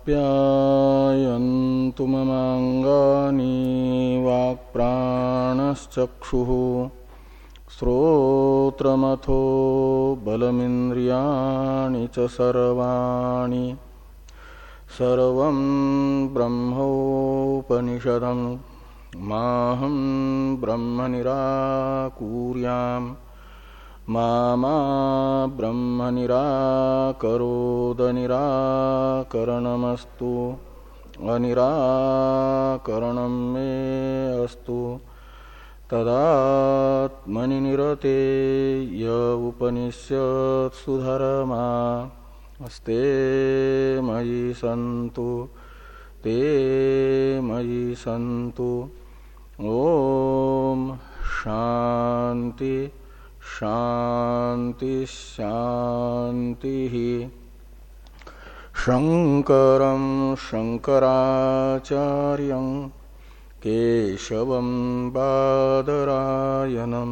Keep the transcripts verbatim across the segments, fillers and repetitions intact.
आप्यायन्तु ममाङ्गानि वाक्प्राणश्चक्षुः श्रोत्रमथो बलमिन्द्रियाणि च सर्वाणि सर्वं ब्रह्मोपनिषदं माहं ब्रह्म निराकुर्याम् मा मा ब्रह्म निराकरोद निराकरणमस्तु अनिराकरणं मे अस्तु तदात्मनि निरते य उपनिषत्सु धर्मा अस्ते मयि सन्तु ते मयि सन्तु। ओम शांति शांति शांति। शंकरं शंकराचार्यं केशवं बादरायणं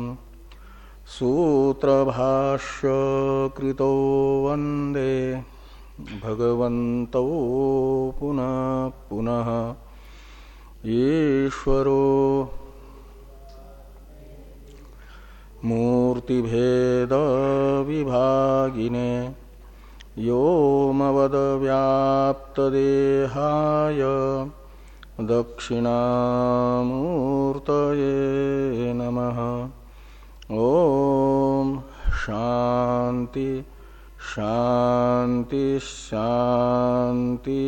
सूत्रभाष्य कृतो वंदे भगवन्तौ पुनः पुनः। ईश्वरो मूर्तिभेद विभागिने व्योमवद्व्याप्तदेहाय दक्षिणामूर्तये नमः। ओम शांति शांति शांति।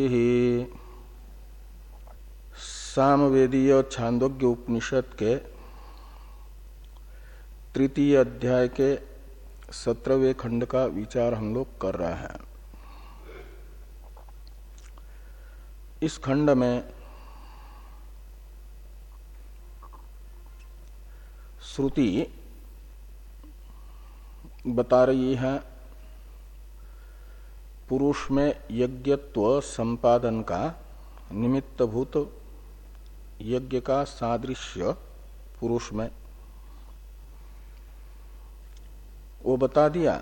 सामवेदीय छांदोग्य उपनिषद के तृतीय अध्याय के सत्रहवें खंड का विचार हम लोग कर रहे हैं। इस खंड में श्रुति बता रही है पुरुष में यज्ञत्व संपादन का निमित्तभूत यज्ञ का सादृश्य पुरुष में वो बता दिया।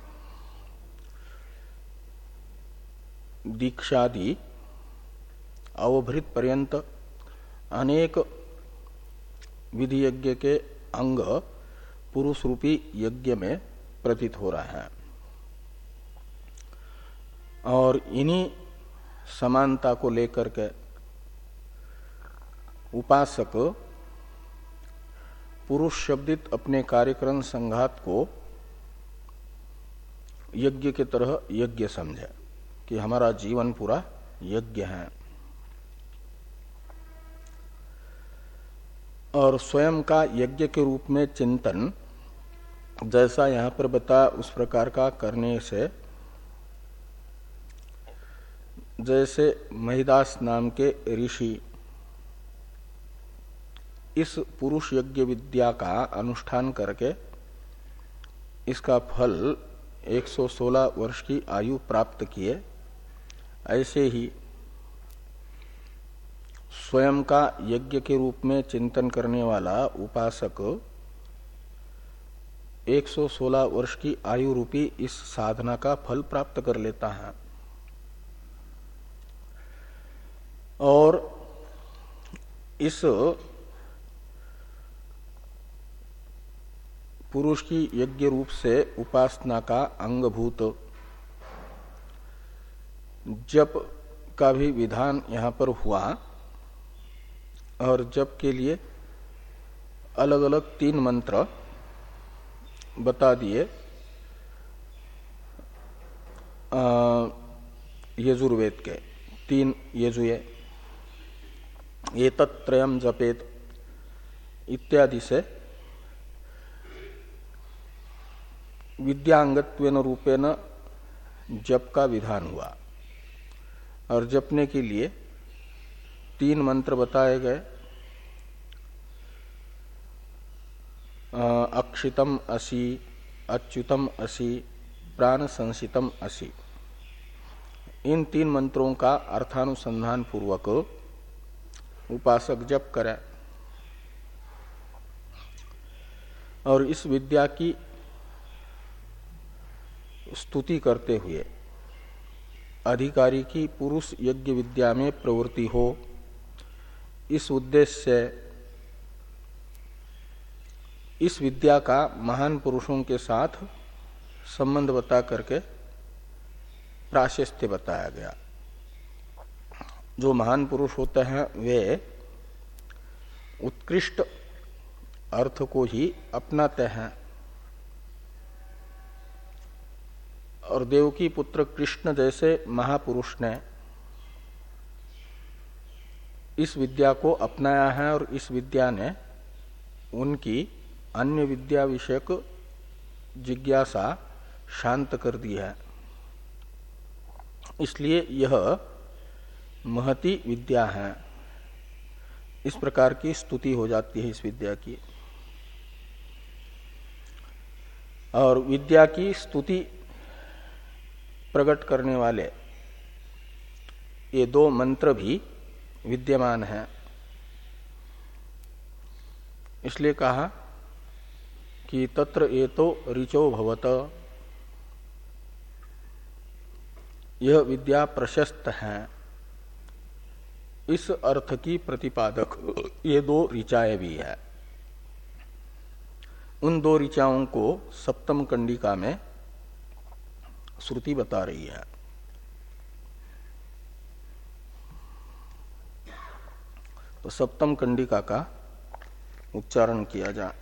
दीक्षादि अवभृत पर्यंत अनेक विधि यज्ञ के अंग पुरुष रूपी यज्ञ में प्रतीत हो रहा है और इन्हीं समानता को लेकर के उपासक पुरुष शब्दित अपने कार्यक्रम संघात को यज्ञ की तरह यज्ञ समझे कि हमारा जीवन पूरा यज्ञ है और स्वयं का यज्ञ के रूप में चिंतन जैसा यहां पर बता उस प्रकार का करने से जैसे महिदास नाम के ऋषि इस पुरुष यज्ञ विद्या का अनुष्ठान करके इसका फल एक सौ सोलह वर्ष की आयु प्राप्त किए, ऐसे ही स्वयं का यज्ञ के रूप में चिंतन करने वाला उपासक एक सौ सोलह वर्ष की आयु रूपी इस साधना का फल प्राप्त कर लेता है। और इस पुरुष की यज्ञ रूप से उपासना का अंगभूत जप का भी विधान यहाँ पर हुआ और जप के लिए अलग अलग तीन मंत्र बता दिए। यजुर्वेद के तीन यजुए ये तत्रयम जपेत इत्यादि से विद्यांगत्वेन रूपेण जप का विधान हुआ और जपने के लिए तीन मंत्र बताए गए। अक्षितम असि, अच्युतम असि, प्राण संसितम असि। इन तीन मंत्रों का अर्थानुसंधान पूर्वक उपासक जप करे और इस विद्या की स्तुति करते हुए अधिकारी की पुरुष यज्ञ विद्या में प्रवृत्ति हो, इस उद्देश्य से इस विद्या का महान पुरुषों के साथ संबंध बता करके प्राशस्त्य बताया गया। जो महान पुरुष होते हैं वे उत्कृष्ट अर्थ को ही अपनाते हैं, और देवकी पुत्र कृष्ण जैसे महापुरुष ने इस विद्या को अपनाया है और इस विद्या ने उनकी अन्य विद्या विषयक जिज्ञासा शांत कर दी है। इसलिए यह महती विद्या है, इस प्रकार की स्तुति हो जाती है इस विद्या की। और विद्या की स्तुति प्रकट करने वाले ये दो मंत्र भी विद्यमान हैं। इसलिए कहा कि तत्र एतो ऋचो भवत, यह विद्या प्रशस्त है। इस अर्थ की प्रतिपादक ये दो ऋचाएं भी है। उन दो ऋचाओं को सप्तम कंडिका में श्रुति बता रही है। तो सप्तम कंडिका का उच्चारण किया जाए।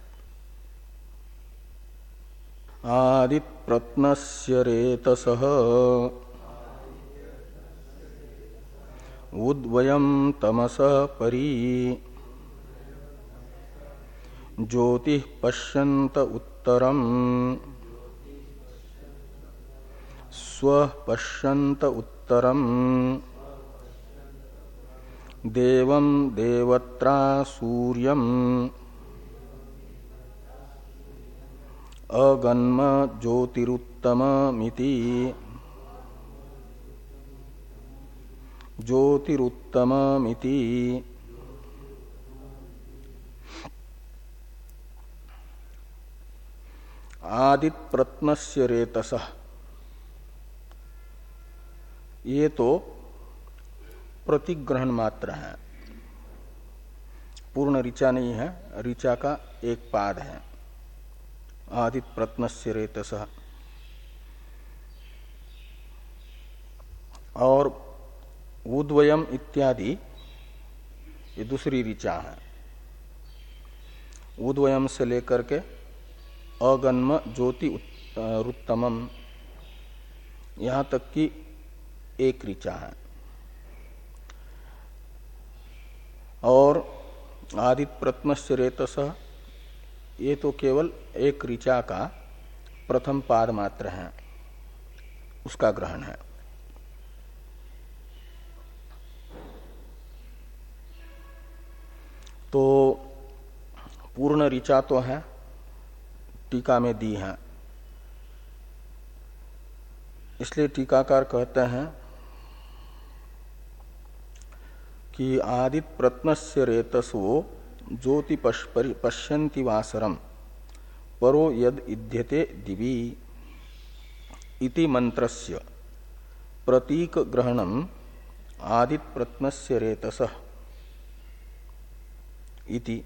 आदित प्रत्नस्य रेतसः उद्वयं तमसः परी ज्योतिः पश्यन्त उत्तरम् स्वः पश्यन्त उत्तरम् देवं देवत्रा सूर्यम् अगन्म ज्योतिरुत्तममिति ज्योतिरुत्तममिति। आदित प्रत्नस्य रेतसः, ये तो प्रतिग्रहण मात्र है, पूर्ण ऋचा नहीं है, ऋचा का एक पाद है। आदित प्रत्नस्य रेतसः और उद्वयम इत्यादि ये दूसरी ऋचा है। उद्वयम से लेकर के अगन्म ज्योति उत्तमम यहाँ तक की एक ऋचा है। और आदित प्रत्नस्य रेतसः ये तो केवल एक ऋचा का प्रथम पाद मात्र है, उसका ग्रहण है। तो पूर्ण ऋचा तो है, टीका में दी है। इसलिए टीकाकार कहते हैं कि आदित प्रत्नस्य रेतसो ज्योति पश्यन्ति वासरम परो यद इध्यते दिवी इति मंत्रस्य प्रतीक ग्रहणम आदित प्रत्नस्य रेतसः इति।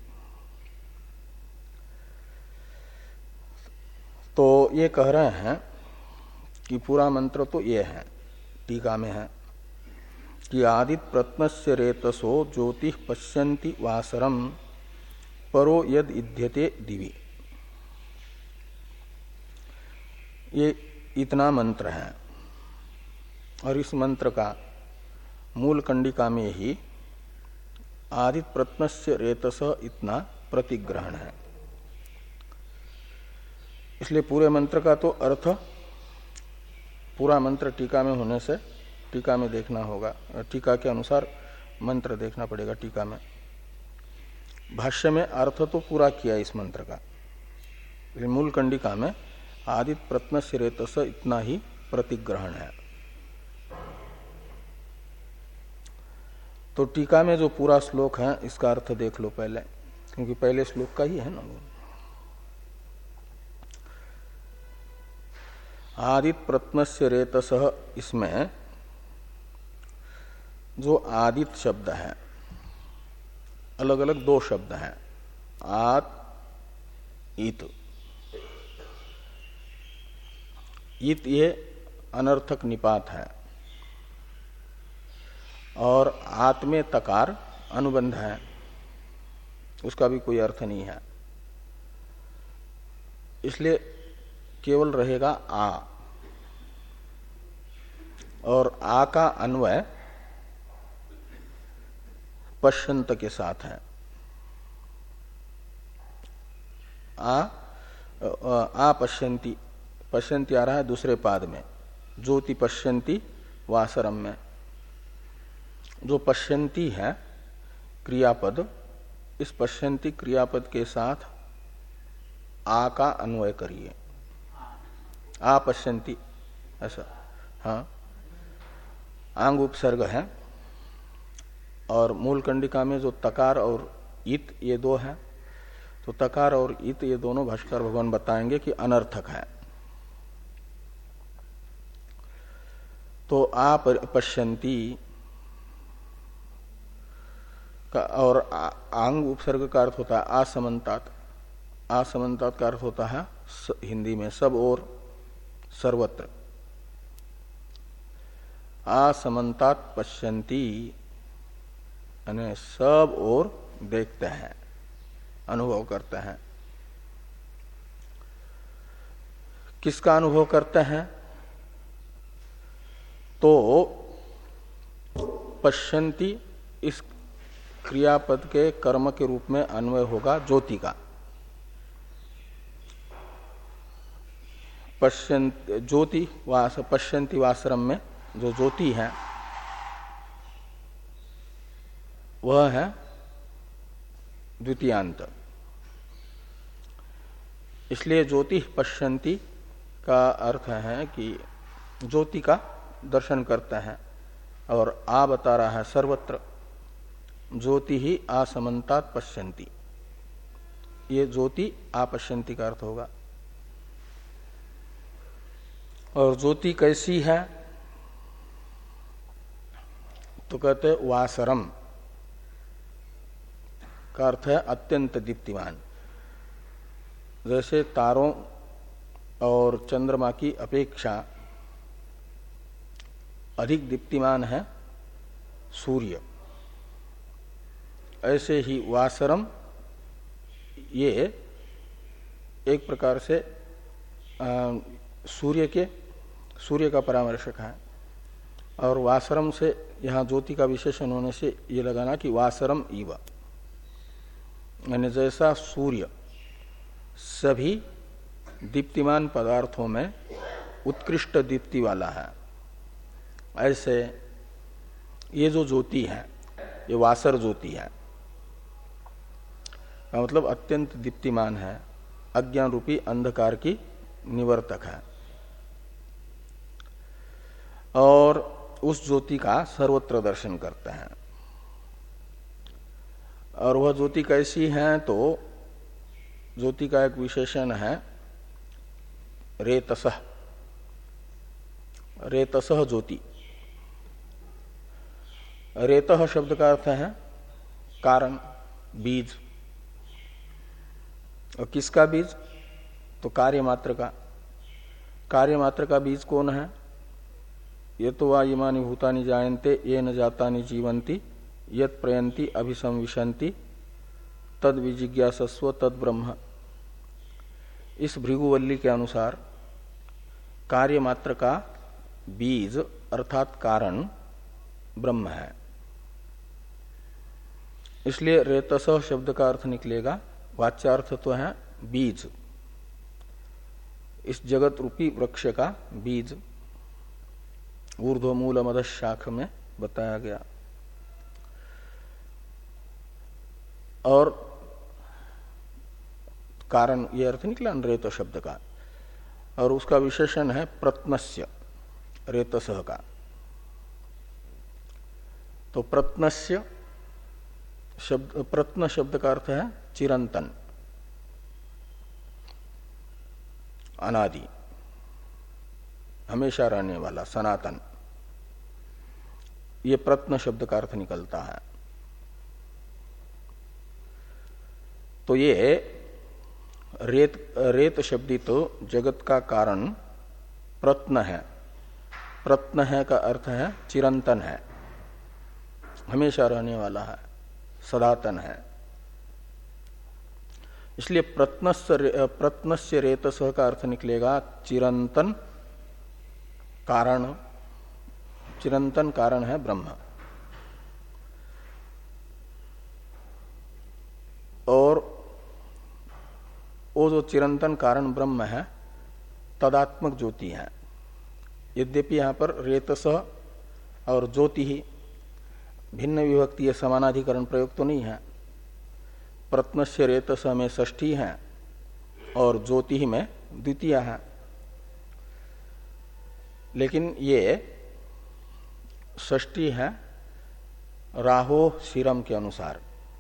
तो ये कह रहे हैं कि पूरा मंत्र तो ये है, टीका में है कि आदित प्रत्नस्य रेतसो ज्योति पश्यन्ति वासरम परो यद इध्यते दिवी। ये इतना मंत्र है और इस मंत्र का मूल कंडिका में ही आदित प्रत्नस्य रेतस इतना प्रतिग्रहण है। इसलिए पूरे मंत्र का तो अर्थ पूरा मंत्र टीका में होने से टीका में देखना होगा, टीका के अनुसार मंत्र देखना पड़ेगा। टीका में भाष्य में अर्थ तो पूरा किया इस मंत्र का, मूल कंडिका में आदित प्रत्नस्य रेतस इतना ही प्रतिग्रहण है। तो टीका में जो पूरा श्लोक है इसका अर्थ देख लो पहले, क्योंकि पहले श्लोक का ही है ना। आदित प्रत्नस्य रेतसः, इसमें जो आदित शब्द है, अलग अलग दो शब्द हैं, आत इत। इत ये अनर्थक निपात है और आत में तकार अनुबंध है, उसका भी कोई अर्थ नहीं है। इसलिए केवल रहेगा आ, और आ का अन्वय पश्यंत के साथ है। आ आ पश्यंती, पश्यंती आ रहा है दूसरे पाद में, ज्योति पश्यंती वासरम में। जो पश्यंती है क्रियापद, इस पश्यंती क्रियापद के साथ आ का अन्वय करिए, आ पश्यंती ऐसा। हाँ, आंग उपसर्ग है और मूल कंडिका में जो तकार और इत ये दो है, तो तकार और इत ये दोनों भाष्कर भगवान बताएंगे कि अनर्थक है। तो आ पश्यंती का और आंग उपसर्ग का अर्थ होता है आसमंतात। आसमंतात का अर्थ होता है हिंदी में सब और, सर्वत्र। आसमंतात पश्यंती यानी सब और देखते हैं, अनुभव करते हैं। किसका अनुभव करते हैं? तो पश्यंती इस क्रियापद के कर्म के रूप में अन्वय होगा ज्योति का। पश्यंत ज्योति वास पश्यंती वासरम में जो ज्योति है वह है द्वितीयांत। इसलिए ज्योति पश्यंती का अर्थ है कि ज्योति का दर्शन करते हैं, और आ बता रहा है सर्वत्र। ज्योति ही आसमंतात पश्यंती, ये ज्योति आपश्यंती का अर्थ होगा। और ज्योति कैसी है? तो कहते वासरम का अर्थ है अत्यंत दीप्तिमान। जैसे तारों और चंद्रमा की अपेक्षा अधिक दीप्तिमान है सूर्य, ऐसे ही वासरम ये एक प्रकार से आ, सूर्य के सूर्य का परामर्शक है। और वासरम से यहाँ ज्योति का विशेषण होने से ये लगाना कि वासरम इव, यानी जैसा सूर्य सभी दीप्तिमान पदार्थों में उत्कृष्ट दीप्ति वाला है, ऐसे ये जो ज्योति है ये वासर ज्योति है, का मतलब अत्यंत दीप्तिमान है, अज्ञान रूपी अंधकार की निवर्तक है। और उस ज्योति का सर्वत्र दर्शन करते हैं। और वह ज्योति कैसी है? तो ज्योति का एक विशेषण है रेतसः, रेतसः ज्योति। रेतः शब्द का अर्थ है कारण, बीज। और किसका बीज? तो कार्य मात्र का। कार्य मात्र का बीज कौन है? ये तो वा इमानि भूतानि जायन्ते ये न जातानि जीवन्ति यत् प्रयन्ति अभिसंविशन्ति तद विजिज्ञासस्व तद ब्रह्म। इस भृगुवल्ली के अनुसार कार्य मात्र का बीज अर्थात कारण ब्रह्म है। इसलिए रेतस शब्द का अर्थ निकलेगा, वाच्यार्थ तो है बीज, इस जगत रूपी वृक्ष का बीज। ऊर्ध्व मूल मदश शाख में बताया गया। और कारण ये अर्थ निकला रेत शब्द का, और उसका विशेषण है प्रत्नस्य, रेतसह का। तो प्रत्नस्य शब्द, प्रत्न शब्द का अर्थ है चिरंतन, अनादि, हमेशा रहने वाला, सनातन। ये प्रत्न शब्द का अर्थ निकलता है। तो ये रेत रेत शब्दित तो जगत का कारण प्रत्न है। प्रत्न है का अर्थ है चिरंतन है, हमेशा रहने वाला है, सदातन है। इसलिए प्रत्नस्य प्रत्नस्य रेतसः का अर्थ निकलेगा चिरंतन कारण। चिरंतन कारण है ब्रह्म। और वो जो चिरंतन कारण ब्रह्म है तदात्मक ज्योति है। यद्यपि यहां पर रेतसः और ज्योति ही भिन्न विभक्ति समानाधिकरण प्रयोग तो नहीं है। प्रत्नस्य रेतसः में षष्ठी है और ज्योति ही में द्वितीय है। लेकिन ये षष्ठी है राहो शिरम के अनुसार,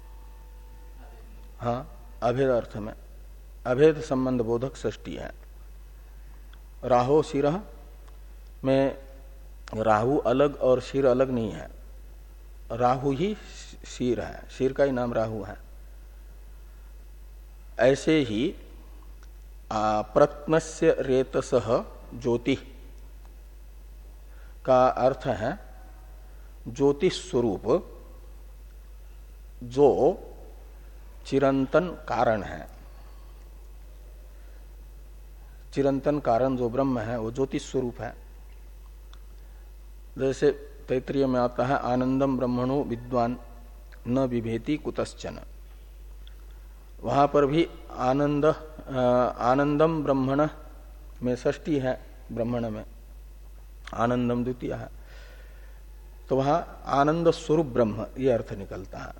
हाँ अभेद अर्थ में, अभेद संबंध बोधक षष्ठी है। राहो शिर में राहु अलग और शिर अलग नहीं है, राहु ही शिर है, शिर का ही नाम राहु है। ऐसे ही प्रत्नस्य रेतसः ज्योति का अर्थ है ज्योतिष स्वरूप जो चिरंतन कारण है। चिरंतन कारण जो ब्रह्म है वो ज्योतिष स्वरूप है। जैसे तैत्रीय में आता है आनंदम ब्रह्मणो विद्वान न बिभेति कुतश्चन। वहां पर भी आनंद आनंदम ब्रह्मण में षष्ठी है, ब्रह्मण में आनंदम द्वितीय है। तो वहां आनंद स्वरूप ब्रह्म ये अर्थ निकलता है।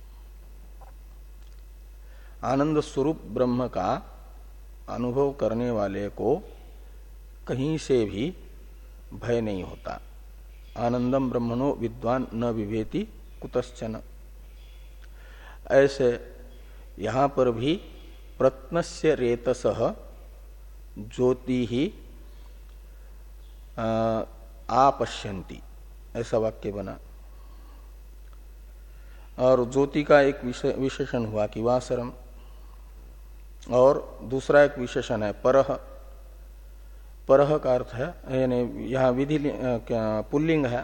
आनंद स्वरूप ब्रह्म का अनुभव करने वाले को कहीं से भी भय नहीं होता। आनंदम ब्रह्मणो विद्वान न विभेति कुतश्चन। ऐसे यहां पर भी प्रत्नस्य रेतसः ज्योति ही आपश्यन्ति, ऐसा वाक्य बना। और ज्योति का एक विशेषण हुआ कि वासरम, और दूसरा एक विशेषण है परह। परह का अर्थ है यानी यहाँ विधि पुल्लिंग है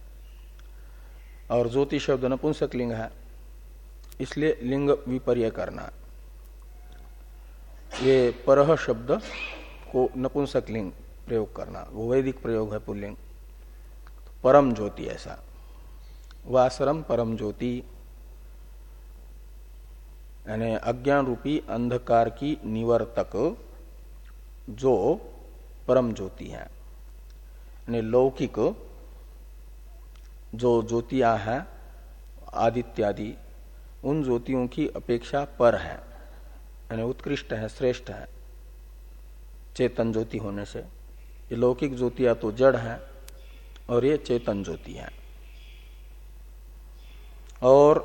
और ज्योति शब्द नपुंसक लिंग है, इसलिए लिंग विपर्य करना। ये परह शब्द को नपुंसक लिंग प्रयोग करना, वो वैदिक प्रयोग है पुल्लिंग। तो परम ज्योति ऐसा, वासरम परम ज्योति यानी अज्ञान रूपी अंधकार की निवर्तक जो परम ज्योति है। यानी लौकिक जो ज्योतियां हैं आदित्यादि, उन ज्योतियों की अपेक्षा पर है, यानी उत्कृष्ट है, श्रेष्ठ है चेतन ज्योति होने से। ये लौकिक ज्योतियां तो जड़ है और ये चेतन ज्योति है। और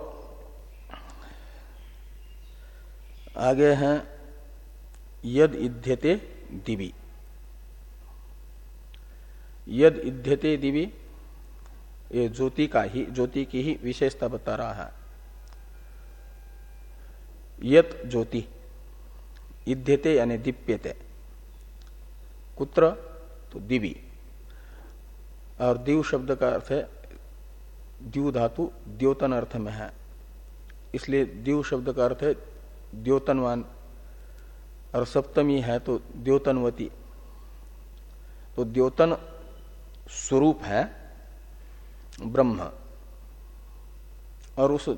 आगे हैं यद इध्यते दिवि। यद इध्यते दिवि ये ज्योति का ही, ज्योति की ही विशेषता बता रहा है। यत ज्योति इध्यते यानी दीप्यते, कुत्र तो दिवि। और दिव शब्द का अर्थ है द्यू धातु द्योतन अर्थ में है, इसलिए दिव शब्द का अर्थ है द्योतनवान। और सप्तमी है तो द्योतनवती। तो द्योतन स्वरूप है ब्रह्म, और उस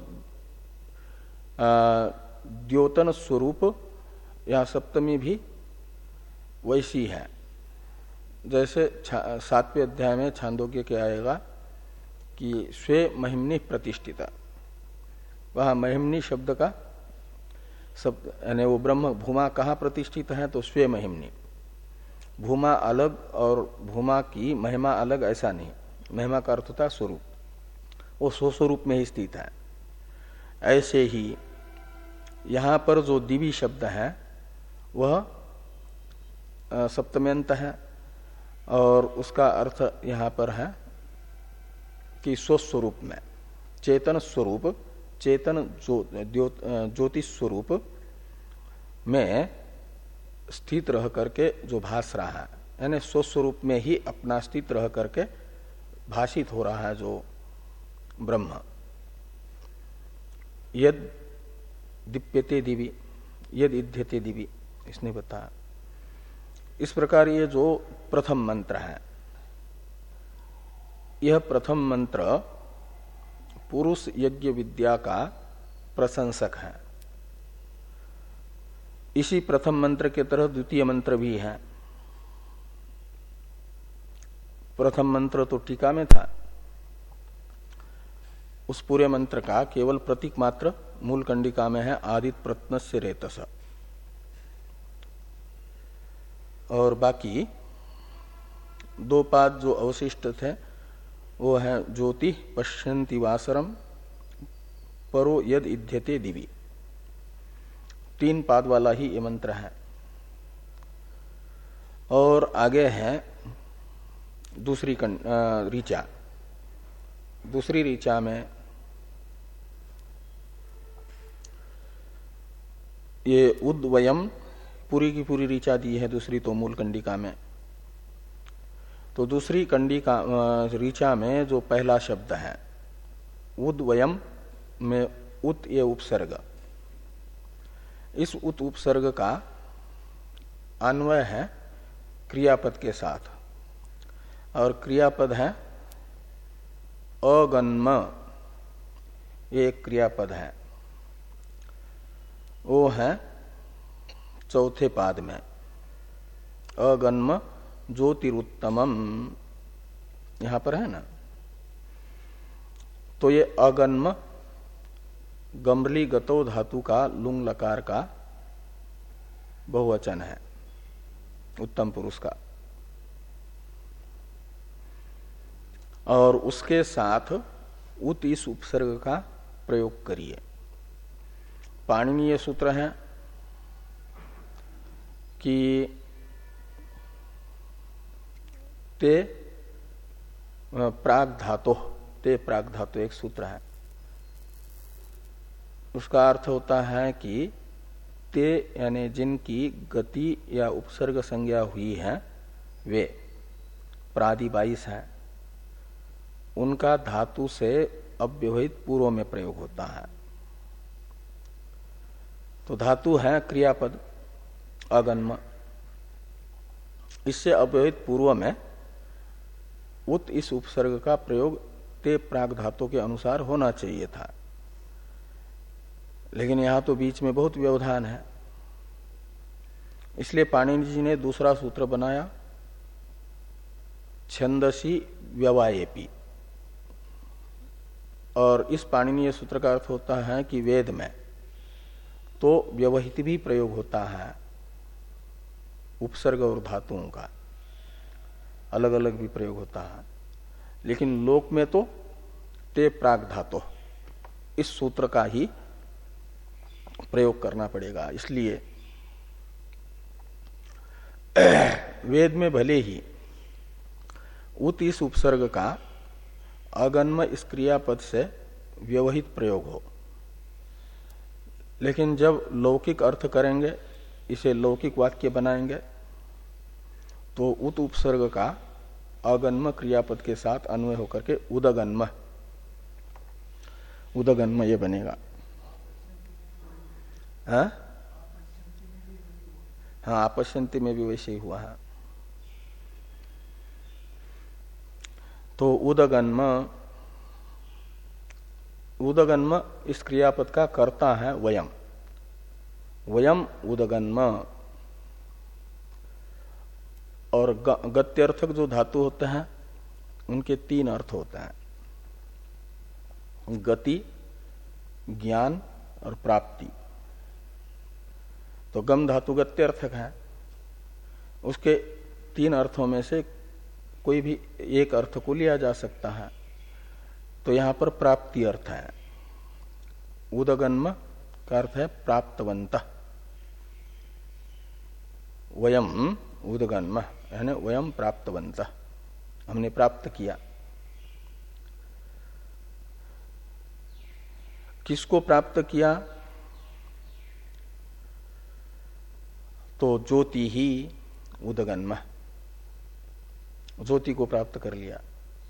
द्योतन स्वरूप या सप्तमी भी वैसी है जैसे सातवें अध्याय में छांदोग्य के आएगा कि स्वे महिमनि प्रतिष्ठिता। वह महिमनि शब्द का शब्द यानी वो ब्रह्म भूमा कहाँ प्रतिष्ठित है तो स्वे महिमनि। भूमा अलग और भूमा की महिमा अलग ऐसा नहीं, महिमा का अर्थ होता स्वरूप, वो स्वस्वरूप में ही स्थित है। ऐसे ही यहाँ पर जो दिवी शब्द है वह सप्तम्यंत है और उसका अर्थ यहाँ पर है कि स्वस्वरूप में, चेतन स्वरूप, चेतन ज्योतिष स्वरूप में स्थित रह करके जो भास रहा है, यानी स्वस्वरूप में ही अपना स्थित रह करके भाषित हो रहा है जो ब्रह्म, यद दीप्यते दिवि, यद इध्यते दिवि, इसने बताया। इस प्रकार ये जो प्रथम मंत्र है, यह प्रथम मंत्र पुरुष यज्ञ विद्या का प्रशंसक है। इसी प्रथम मंत्र के तरह द्वितीय मंत्र भी है। प्रथम मंत्र तो टीका में था, उस पूरे मंत्र का केवल प्रतीक मात्र मूल कंडिका में है, आदित प्रत्नस्य रेतस, और बाकी दो पाद जो अवशिष्ट थे वो है ज्योति पश्यन्ति वासरम परो यद इध्यते दिवि, तीन पाद वाला ही ये मंत्र है। और आगे है दूसरी ऋचा, दूसरी ऋचा में ये उद्वयम, पूरी की पूरी ऋचा दी है दूसरी तो मूल कंडिका में। तो दूसरी कंडिका ऋचा में जो पहला शब्द है उद्वयम में उत ये उपसर्ग, इस उत उपसर्ग का अन्वय है क्रियापद के साथ, और क्रियापद है अगन्म, ये एक क्रियापद है, वो है चौथे पाद में, अगन्म ज्योतिरुत्तमम, यहां पर है ना। तो ये अगन्म गम्रली गतो धातु का लुंग लकार का बहुवचन है, उत्तम पुरुष का, और उसके साथ उत इस उपसर्ग का प्रयोग करिए। पाणिनीय सूत्र है कि ते प्राग धातो, ते प्राग धातो एक सूत्र है, उसका अर्थ होता है कि ते यानी जिनकी गति या उपसर्ग संज्ञा हुई है वे प्रादि बाईस है, उनका धातु से अव्यवहित पूर्व में प्रयोग होता है। तो धातु है क्रियापद अगन्म, इससे अव्यवहित पूर्व में उत इस उपसर्ग का प्रयोग ते प्राग धातु के अनुसार होना चाहिए था, लेकिन यहां तो बीच में बहुत व्यवधान है, इसलिए पाणिनि जी ने दूसरा सूत्र बनाया छंदसी व्यवायेपि, और इस पाणिनीय सूत्र का अर्थ होता है कि वेद में तो व्यवहित भी प्रयोग होता है उपसर्ग और धातुओं का, अलग अलग भी प्रयोग होता है, लेकिन लोक में तो ते प्राग धातु इस सूत्र का ही प्रयोग करना पड़ेगा। इसलिए वेद में भले ही उत इस उपसर्ग का अगन्म इस क्रियापद से व्यवहित प्रयोग हो, लेकिन जब लौकिक अर्थ करेंगे, इसे लौकिक वाक्य बनाएंगे, तो उत उपसर्ग का अगन्म क्रियापद के साथ अन्वय होकर के उदगन्म, उदगन्म ये बनेगा। हाँ हाँ, आपश्यन्ति में भी वैसे ही हुआ है। तो उदगन्म, उदगन्म इस क्रियापद का कर्ता है वयम, वयम उदगन्म। और गत्यर्थक जो धातु होते हैं उनके तीन अर्थ होते हैं, गति, ज्ञान और प्राप्ति। तो गम धातु गत्यर्थक है, उसके तीन अर्थों में से कोई भी एक अर्थ को लिया जा सकता है, तो यहां पर प्राप्ति अर्थ है। उदगन्म का अर्थ है प्राप्तवंत, वयम उदगन्म यानी वयम प्राप्तवंत, हमने प्राप्त किया। किसको प्राप्त किया? तो ज्योति ही उदगन्म, ज्योति को प्राप्त कर लिया।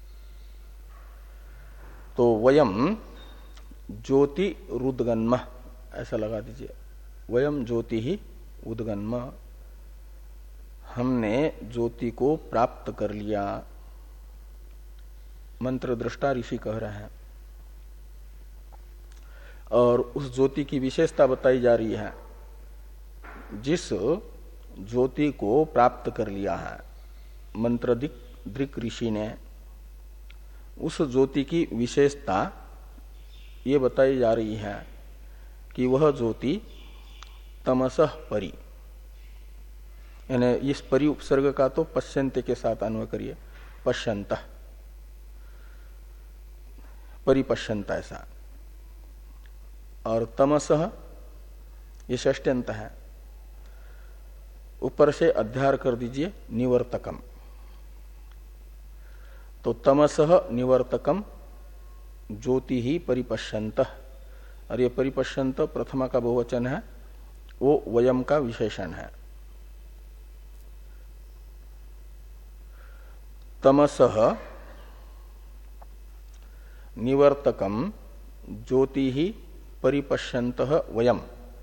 तो वयम ज्योति रुद्गन्म ऐसा लगा दीजिए, वयम ज्योति ही उद्गन्म, हमने ज्योति को प्राप्त कर लिया। मंत्र दृष्टा ऋषि कह रहे हैं। और उस ज्योति की विशेषता बताई जा रही है। जिस ज्योति को प्राप्त कर लिया है मंत्र दृक् ऋषि ने, उस ज्योति की विशेषता ये बताई जा रही है कि वह ज्योति तमसः परि, यानी इस परि उपसर्ग का तो पश्यन्ते के साथ अन्वय करिए, पश्यन्तः, परिपश्यन्त ऐसा। और तमसः ये षष्ट्यंत है, ऊपर से अध्यार कर दीजिए निवर्तकम। तो तमसः निवर्तकम ज्योति ही परिपश्यन्तः, और ये परिपश्यन्त प्रथमा का बहुवचन है, वो वयम का विशेषण है। तमसः निवर्तकम ज्योति ही परिपश्यन्तः वयम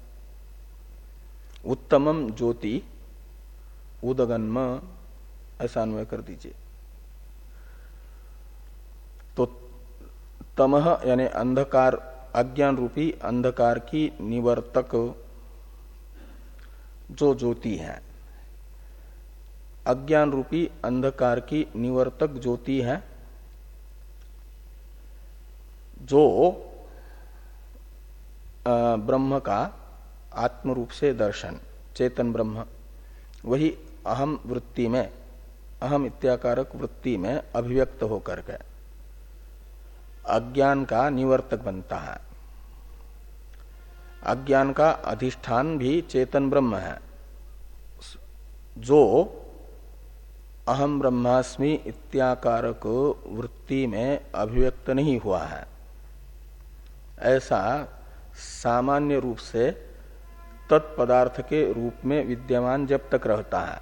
उत्तमम ज्योति उदगन्म ऐसा अन्वय कर दीजिए। तो तमह यानी अंधकार, अज्ञान रूपी अंधकार की निवर्तक जो ज्योति है, अज्ञान रूपी अंधकार की निवर्तक ज्योति है जो ब्रह्म का आत्म रूप से दर्शन, चेतन ब्रह्म, वही अहम वृत्ति में, अहम इत्याकारक वृत्ति में अभिव्यक्त होकर के अज्ञान का निवर्तक बनता है। अज्ञान का अधिष्ठान भी चेतन ब्रह्म है, जो अहम ब्रह्मास्मि इत्याकारक वृत्ति में अभिव्यक्त नहीं हुआ है। ऐसा सामान्य रूप से तत्पदार्थ के रूप में विद्यमान जब तक रहता है,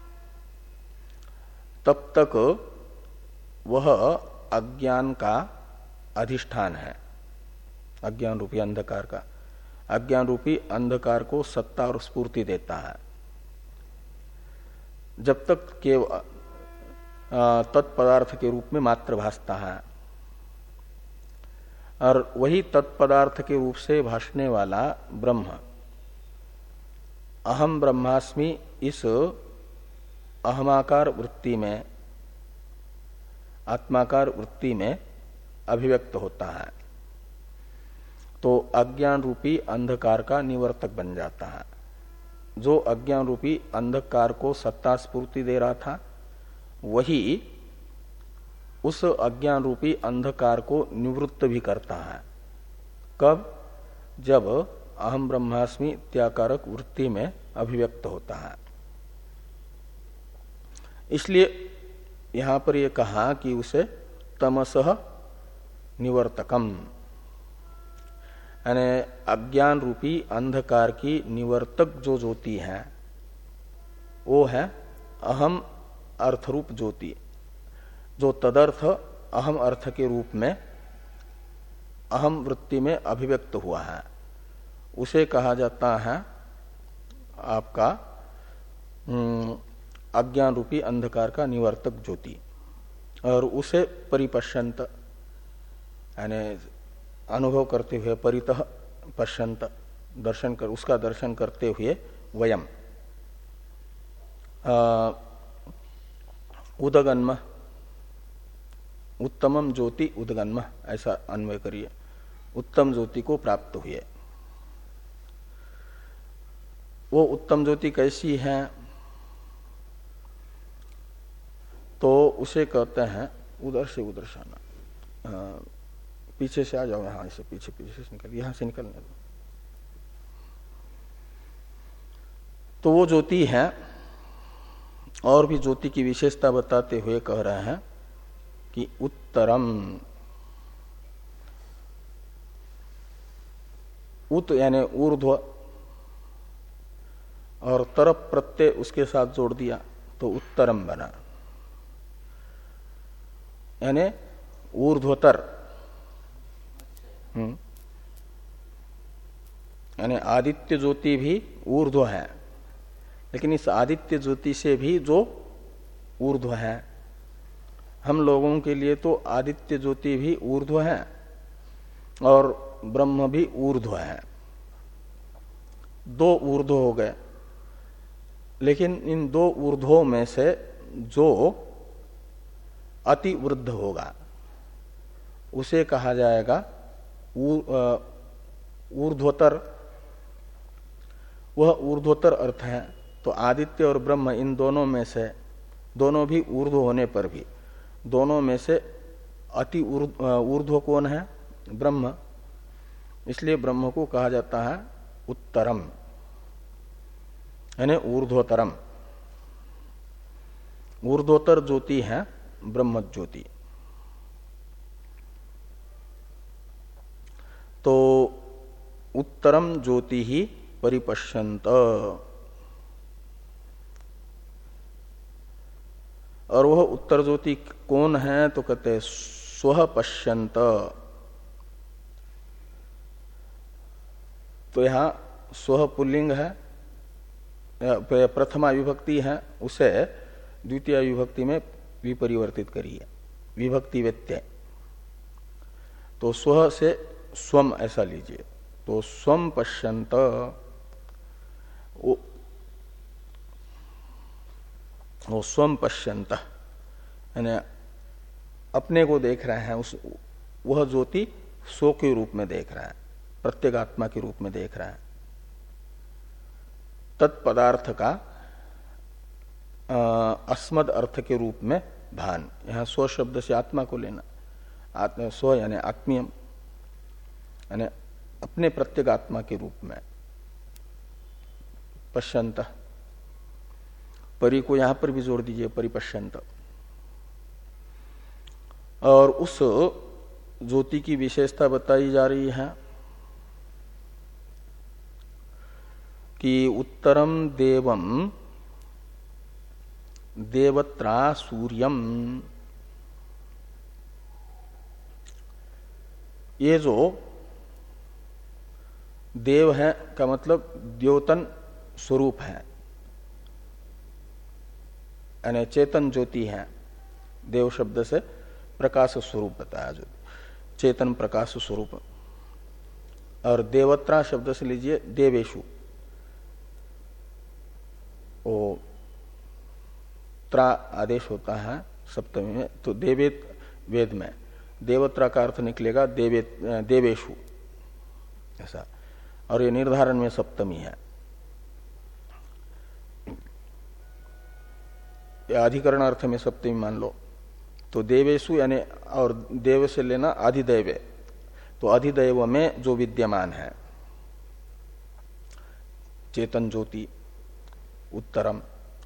तब तक वह अज्ञान का अधिष्ठान है, अज्ञान रूपी अंधकार का। अज्ञान रूपी अंधकार को सत्ता और स्फूर्ति देता है। जब तक केवल तत्पदार्थ के रूप में मात्र भासता है, और वही तत्पदार्थ के रूप से भासने वाला ब्रह्म अहम ब्रह्मास्मि इस अहमाकार वृत्ति में, आत्माकार वृत्ति में अभिव्यक्त होता है, तो अज्ञान रूपी अंधकार का निवर्तक बन जाता है। जो अज्ञान रूपी अंधकार को सत्ता स्फूर्ति दे रहा था, वही उस अज्ञान रूपी अंधकार को निवृत्त भी करता है। कब? जब अहम ब्रह्मास्मि इत्याकारक वृत्ति में अभिव्यक्त होता है। इसलिए यहां पर यह कहा कि उसे तमसः निवर्तकम, यानी अज्ञान रूपी अंधकार की निवर्तक जो ज्योति है वो है अहम अर्थरूप ज्योति, जो तदर्थ अहम अर्थ के रूप में अहम वृत्ति में अभिव्यक्त हुआ है। उसे कहा जाता है आपका अज्ञान रूपी अंधकार का निवर्तक ज्योति। और उसे परिपश्यंत यानी अनुभव करते हुए, परितः पश्यंत दर्शन कर, उसका दर्शन करते हुए वयम उदगन्म, उत्तमम ज्योति उदगन्म ऐसा अन्वय करिए, उत्तम ज्योति को प्राप्त हुए। वो उत्तम ज्योति कैसी है? तो उसे कहते हैं, उधर से उधर से आना, पीछे से आ जाओ, यहां से पीछे पीछे से निकल, यहां से निकलने दो। तो वो ज्योति है, और भी ज्योति की विशेषता बताते हुए कह रहे हैं कि उत्तरम, उत यानी ऊर्ध्व और तरप प्रत्यय उसके साथ जोड़ दिया तो उत्तरम बना, यानी ऊर्ध्वतर। हम्म यानी आदित्य ज्योति भी ऊर्ध्व है, लेकिन इस आदित्य ज्योति से भी जो ऊर्ध्व है, हम लोगों के लिए तो आदित्य ज्योति भी ऊर्ध्व है और ब्रह्म भी ऊर्ध्व है, दो ऊर्ध्व हो गए। लेकिन इन दो ऊर्ध्वों में से जो अति वृद्ध होगा उसे कहा जाएगा ऊर्ध्वतर। वह ऊर्ध्वतर अर्थ है। तो आदित्य और ब्रह्म इन दोनों में से, दोनों भी ऊर्ध्व होने पर भी, दोनों में से अति ऊर्ध्व कौन है? ब्रह्म। इसलिए ब्रह्म को कहा जाता है उत्तरम, यानी ऊर्ध्वतरम। ऊर्ध्वतर ज्योति है ब्रह्म ज्योति। तो उत्तरम ज्योति ही परिपश्यंत, और वह उत्तर ज्योति कौन है? तो कहते हैं स्वः पश्यंत। तो यहां स्वः पुल्लिंग है, प्रथमा विभक्ति है, उसे द्वितीय विभक्ति में विपरिवर्तित करिए, विभक्ति व्यत्यय। तो स्वः से स्वम ऐसा लीजिए। तो स्वम पश्यंत, वो स्वम पश्यंत यानी अपने को देख रहे हैं, उस वह ज्योति स्व के रूप में देख रहा है, प्रत्येगात्मा के रूप में देख रहा है। तत्पदार्थ का अस्मद अर्थ के रूप में भान, यहां स्व शब्द से आत्मा को लेना, आत्मा स्व यानी आत्मीयम, यानी अपने प्रत्येगात्मा के रूप में। पश्यंत, परि को यहां पर भी जोड़ दीजिए, परिपश्यंत। और उस ज्योति की विशेषता बताई जा रही है कि उत्तरम देवम देवत्रा सूर्यम। ये जो देव है का मतलब द्योतन स्वरूप है, यानी चेतन ज्योति है। देव शब्द से प्रकाश स्वरूप बताया, जो चेतन प्रकाश स्वरूप। और देवत्रा शब्द से लीजिए देवेशु, ओ त्रा आदेश होता है सप्तमी में, तो देवेत वेद में देवत्रा का अर्थ निकलेगा देवे देवेशु ऐसा, और ये निर्धारण में सप्तमी है। अधिकरण अर्थ में सप्तमी मान लो। तो देवेशु यानी, और देव से लेना अधिदैव, तो अधिदैव में जो विद्यमान है चेतन ज्योति उत्तरम,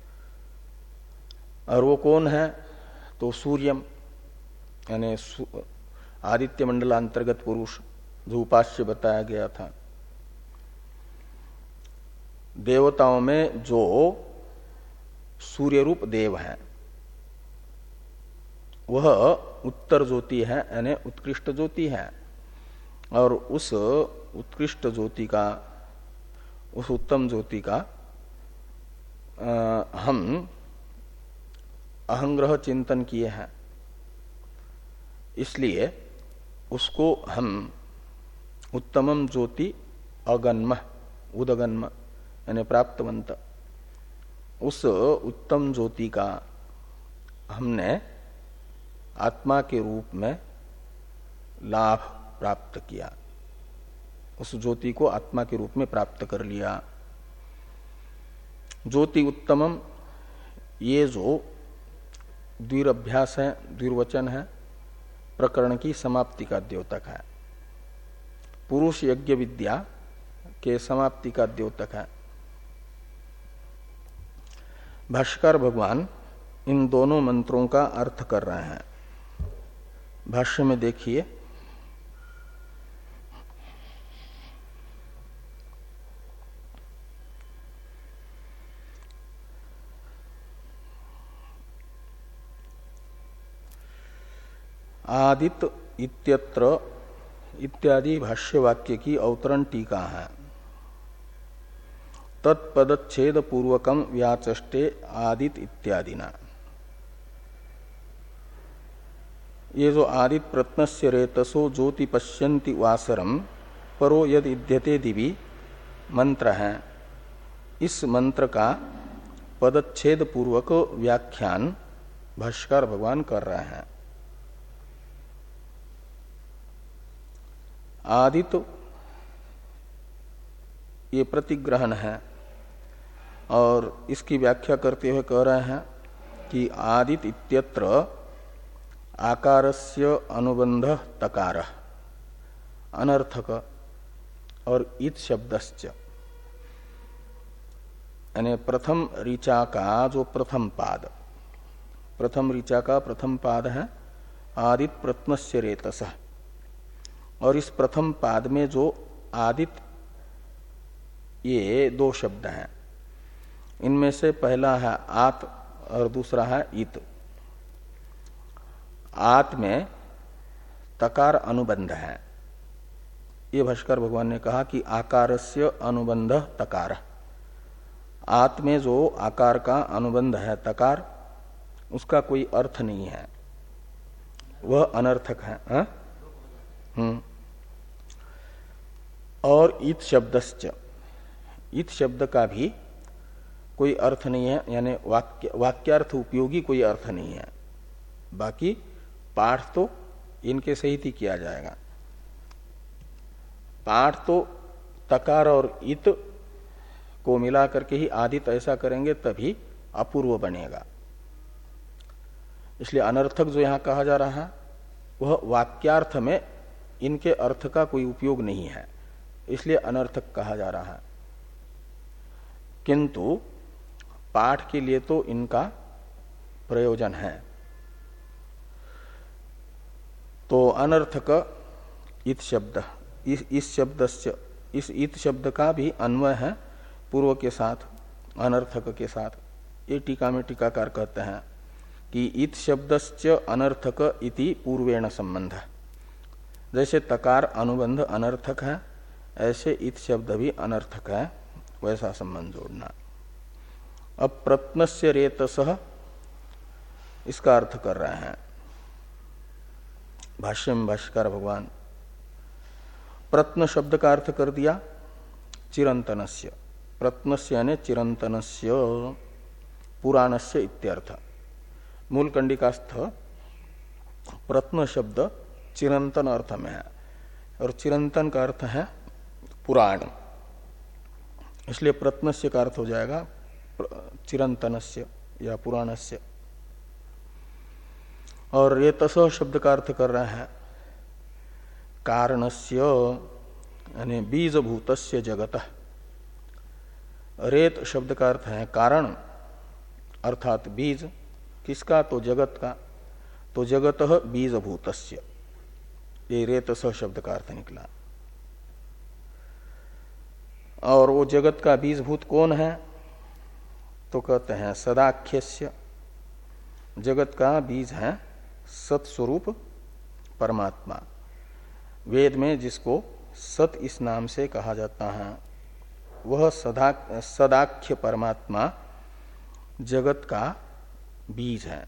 और वो कौन है? तो सूर्यम यानी आदित्य मंडलांतर्गत पुरुष, जो उपास्य बताया गया था। देवताओं में जो सूर्य रूप देव है वह उत्तर ज्योति है, यानी उत्कृष्ट ज्योति है। और उस उत्कृष्ट ज्योति का, उस उत्तम ज्योति का आ, हम अहंग्रह चिंतन किए हैं, इसलिए उसको हम उत्तमम ज्योति अगन्म उदगन्म यानी प्राप्तवंत, उस उत्तम ज्योति का हमने आत्मा के रूप में लाभ प्राप्त किया, उस ज्योति को आत्मा के रूप में प्राप्त कर लिया। ज्योति उत्तमम, ये जो द्विरभ्यास है, द्विर्वचन है, प्रकरण की समाप्ति का द्योतक है, पुरुष यज्ञ विद्या के समाप्ति का द्योतक है। भाष्यकार भगवान इन दोनों मंत्रों का अर्थ कर रहे हैं। भाष्य में देखिए, आदित इत्यत्र इत्यादि भाष्य वाक्य की अवतरण टीका है। तत्पदच्छेद पूर्वकम व्याचष्टे आदित इत्यादि ना। ये जो आदित प्रत्नस्य रेतसो ज्योति पश्यन्ति वासरम परो यद इद्यते दिवि मंत्र है, इस मंत्र का पदच्छेद पूर्वक व्याख्यान भाष्यकार भगवान कर रहे हैं। आदित ये प्रतिग्रहण है और इसकी व्याख्या करते हुए कह रहे हैं कि आदित इत्यत्र आकारस्य अनुबंध तकार अनर्थक और इत शब्दश्च, यानी प्रथम ऋचा का जो प्रथम पाद, प्रथम ऋचा का प्रथम पाद है आदित प्रत्नस्य रेतस, और इस प्रथम पाद में जो आदित ये दो शब्द हैं, इनमें से पहला है आत और दूसरा है इत। आत में तकार अनुबंध है, ये भाष्कर भगवान ने कहा कि आकारस्य अनुबंध तकार। आत में जो आकार का अनुबंध है तकार, उसका कोई अर्थ नहीं है, वह अनर्थक है। हा? हम्म और इत शब्दश्च, इत शब्द का भी कोई अर्थ नहीं है, यानी वाक्य वाक्यार्थ उपयोगी कोई अर्थ नहीं है। बाकी पाठ तो इनके सहित ही किया जाएगा। पाठ तो तकार और इत को मिला करके ही आदित ऐसा करेंगे तभी अपूर्व बनेगा। इसलिए अनर्थक जो यहां कहा जा रहा है वह वाक्यार्थ में इनके अर्थ का कोई उपयोग नहीं है, इसलिए अनर्थक कहा जा रहा है। किंतु पाठ के लिए तो इनका प्रयोजन है। तो अनर्थक इत शब्द, इस इस शब्द से, इस इत शब्द का भी अन्वय है पूर्व के साथ, अनर्थक के साथ। ये टीका में टीकाकार कहते हैं कि इत शब्दस्य अनर्थक इति पूर्वेण संबंध। जैसे तकार अनुबंध अनर्थक है, ऐसे इत शब्द भी अनर्थक है, वैसा संबंध जोड़ना। अब प्रत्नस्य रेतसः इसका अर्थ कर रहे हैं भाष्य में भाष्यकार भगवान। प्रत्न शब्द का अर्थ कर दिया चिरंतनस्य, प्रत्नस्य यानी चिरंतनस्य पुराणस्य इत्यर्थ। मूल कंडिकास्थ प्रत्न शब्द चिरंतन अर्थ में है और चिरंतन का अर्थ है पुराण, इसलिए प्रत्नस्य का अर्थ हो जाएगा चिरंतनस्य या पुराणस्य। और रेतस शब्द का अर्थ कर रहा है कारणस्य यानी बीजभूतस्य जगत। रेत शब्द का अर्थ है कारण, अर्थात बीज किसका, तो जगत का। तो जगत बीजभूतस्य, ये रेतस शब्द का अर्थ निकला। और वो जगत का बीजभूत कौन है, तो कहते हैं सदाख्यस्य। जगत का बीज है सत्स्वरूप परमात्मा। वेद में जिसको सत इस नाम से कहा जाता है वह सदा सदाख्य परमात्मा जगत का बीज है।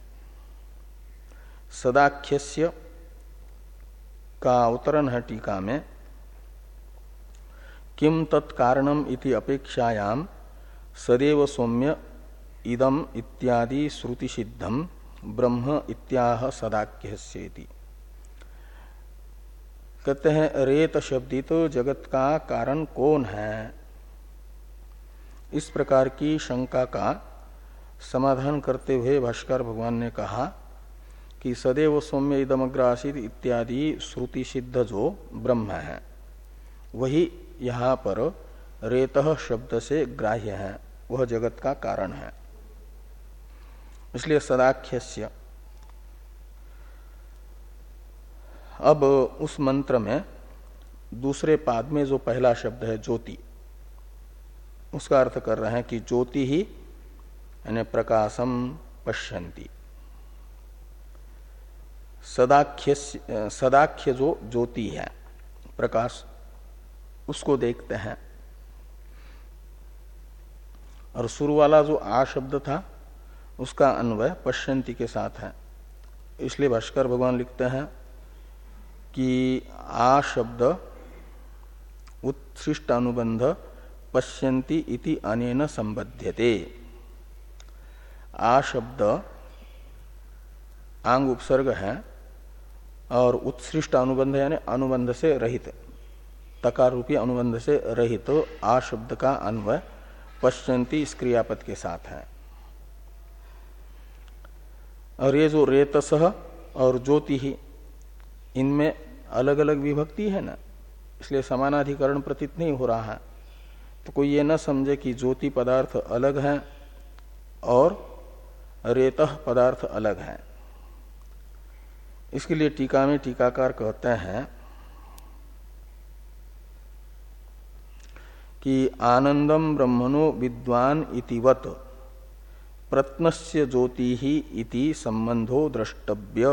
सदाख्यस्य का अवतरण है टीका में, किम तत्कारणम इति अपेक्षायाम सदैव सौम्य इदम इत्यादि श्रुति सिद्धम ब्रह्म इत्याह सदाख्यस्येति। कहते हैं रेत शब्दित तो जगत का कारण कौन है, इस प्रकार की शंका का समाधान करते हुए भाष्कर भगवान ने कहा कि सदैव सौम्य इदमग्र आसीत इत्यादि श्रुति सिद्ध जो ब्रह्म है वही यहाँ पर रेतः शब्द से ग्राह्य है, वह जगत का कारण है। इसलिए सदाख्यस्य। अब उस मंत्र में दूसरे पाद में जो पहला शब्द है ज्योति, उसका अर्थ कर रहे हैं कि ज्योति ही यानी प्रकाशम पश्यन्ति। सदाख्य सदाख्य जो ज्योति है प्रकाश, उसको देखते हैं। और शुरू वाला जो आ शब्द था उसका अन्वय पश्यन्ति के साथ है। इसलिए भास्कर भगवान लिखते हैं कि आ शब्द उत्सृष्ट अनुबंध पश्यन्ति इति अनेन संबध्यते। आ शब्द आंग उपसर्ग है और उत्सृष्ट अनुबंध यानी अनुबंध से रहित, तकार रूपी अनुबंध से रहित तो आ शब्द का अन्वय पश्यन्ति इस क्रियापद के साथ है। और ये जो रेतसः और ज्योति ही, इनमें अलग अलग विभक्ति है ना, इसलिए समानाधिकरण प्रतीत नहीं हो रहा है। तो कोई ये न समझे कि ज्योति पदार्थ अलग है और रेतः पदार्थ अलग है। इसके लिए टीका में टीकाकार कहते हैं कि आनंदम ब्रह्मणो विद्वान इतिवत प्रत्नस्य ज्योति ही इति संबंधो द्रष्टव्य।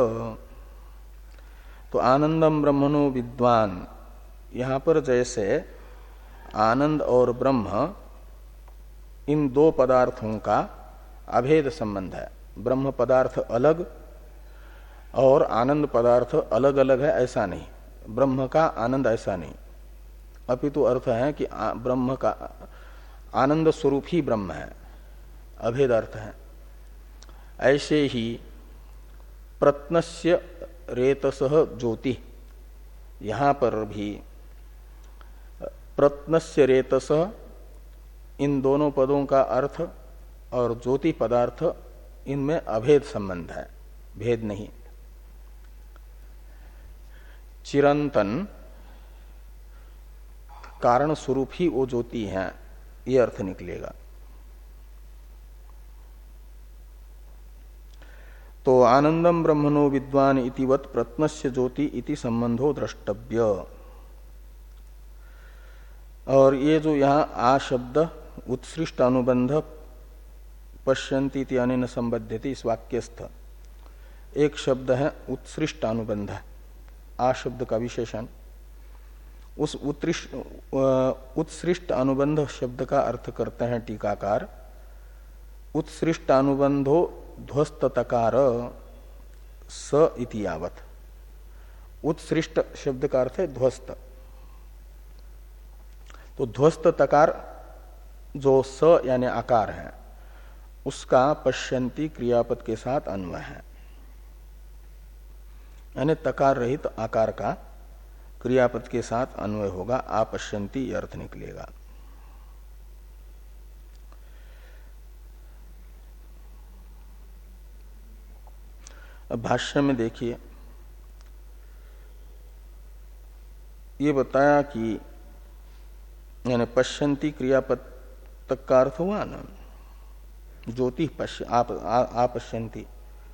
तो आनंदम ब्रह्मणो विद्वान, यहाँ पर जैसे आनंद और ब्रह्म इन दो पदार्थों का अभेद संबंध है, ब्रह्म पदार्थ अलग और आनंद पदार्थ अलग अलग है ऐसा नहीं, ब्रह्म का आनंद ऐसा नहीं, अपितु अर्थ है कि ब्रह्म का आनंद स्वरूप ही ब्रह्म है, अभेद अर्थ है। ऐसे ही प्रत्नस्य रेतसः ज्योति, यहाँ पर भी प्रत्नस्य रेतसः इन दोनों पदों का अर्थ और ज्योति पदार्थ इनमें अभेद संबंध है, भेद नहीं। चिरंतन कारण स्वरूप ही वो ज्योति है, ये अर्थ निकलेगा। तो आनंदम ब्रह्मणो विद्वान इतिवत प्रत्नस्य ज्योति इति संबंधो द्रष्टव्य। और ये जो यहाँ आ शब्द उत्सृष्ट अनुबंध पश्यन्ति इति अनेन संबध्यति, इस वाक्यस्थ एक शब्द है उत्सृष्ट अनुबंध, आ शब्द का विशेषण। उस उत्सृष्ट अनुबंध शब्द का अर्थ करते हैं टीकाकार, उत्सृष्ट अनुबंधो ध्वस्त तकार स इति यावत। उत्सृष्ट शब्द का अर्थ है ध्वस्त, तो ध्वस्त तकार जो स यानी आकार है उसका पश्यन्ति क्रियापद के साथ अन्वय है, यानी तकार रहित आकार का क्रियापद के साथ अन्वय होगा, आपश्यन्ति अर्थ निकलेगा। अब भाष्य में देखिए, ये बताया कि यानी पश्यन्ति क्रियापद तक का अर्थ हुआ ना, ज्योति पश्य आप आपश्यन्ति।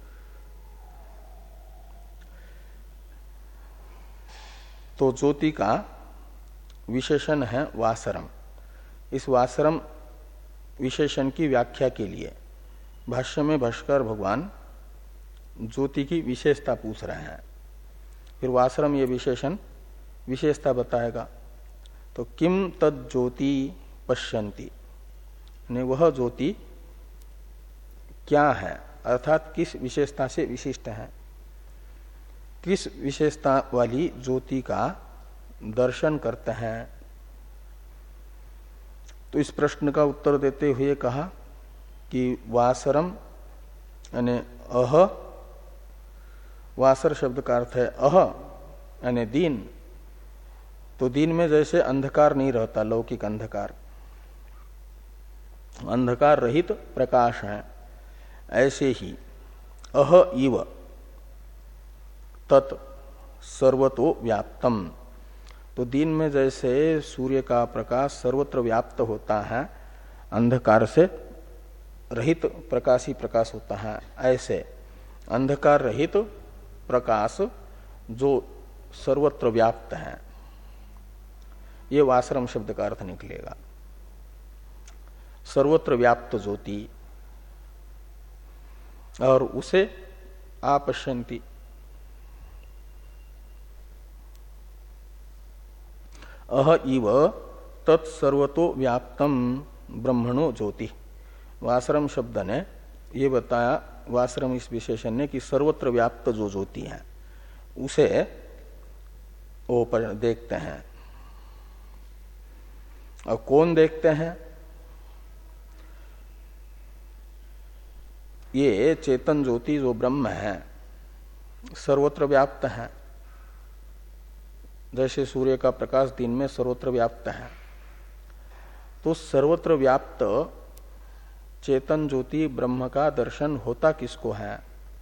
तो ज्योति का विशेषण है वासरम। इस वासरम विशेषण की व्याख्या के लिए भाष्य में भाष्कर भगवान ज्योति की विशेषता पूछ रहे हैं, फिर वासरम ये विशेषण विशेषता बताएगा। तो किम तद ज्योति पश्यन्ति, ने वह ज्योति क्या है, अर्थात किस विशेषता से विशिष्ट है, किस विशेषता वाली ज्योति का दर्शन करते हैं। तो इस प्रश्न का उत्तर देते हुए कहा कि वासरम यानी अह, वासर शब्द का अर्थ है अह यानी दिन। तो दिन में जैसे अंधकार नहीं रहता, लौकिक अंधकार, अंधकार रहित प्रकाश है, ऐसे ही अह इव तत् सर्वतो व्याप्तम। तो दिन में जैसे सूर्य का प्रकाश सर्वत्र व्याप्त होता है, अंधकार से रहित प्रकाश ही प्रकाश होता है, ऐसे अंधकार रहित प्रकाश जो सर्वत्र व्याप्त है, ये वासरम शब्द का अर्थ निकलेगा। सर्वत्र व्याप्त ज्योति, और उसे आपश्यन्ति अह इव तत्सर्वतो व्याप्तम ब्रह्मणो ज्योति। वासरम शब्द ने ये बताया, वासरम इस विशेषण ने, कि सर्वत्र व्याप्त जो ज्योति है उसे वो देखते हैं। और कौन देखते हैं? ये चेतन ज्योति जो ब्रह्म है सर्वत्र व्याप्त है। जैसे सूर्य का प्रकाश दिन में सर्वत्र व्याप्त है, तो सर्वत्र व्याप्त चेतन ज्योति ब्रह्म का दर्शन होता किसको है,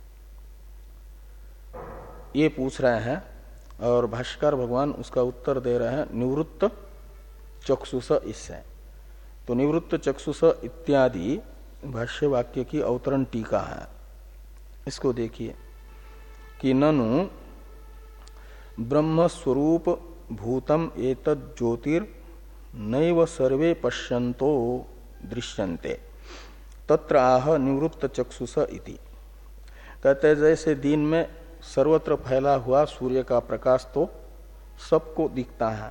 ये पूछ रहे हैं। और भाष्कर भगवान उसका उत्तर दे रहे हैं निवृत्त चक्षुष इससे। तो निवृत्त चक्षुष इत्यादि भाष्य वाक्य की अवतरण टीका है। इसको देखिए कि ननु ब्रह्म स्वरूप भूतम एतद् ज्योतिर नैव सर्वे पश्यन्तो दृश्यन्ते तत्र आह निवृत्त चक्षुष इति। कहते जैसे दिन में सर्वत्र फैला हुआ सूर्य का प्रकाश तो सबको दिखता है,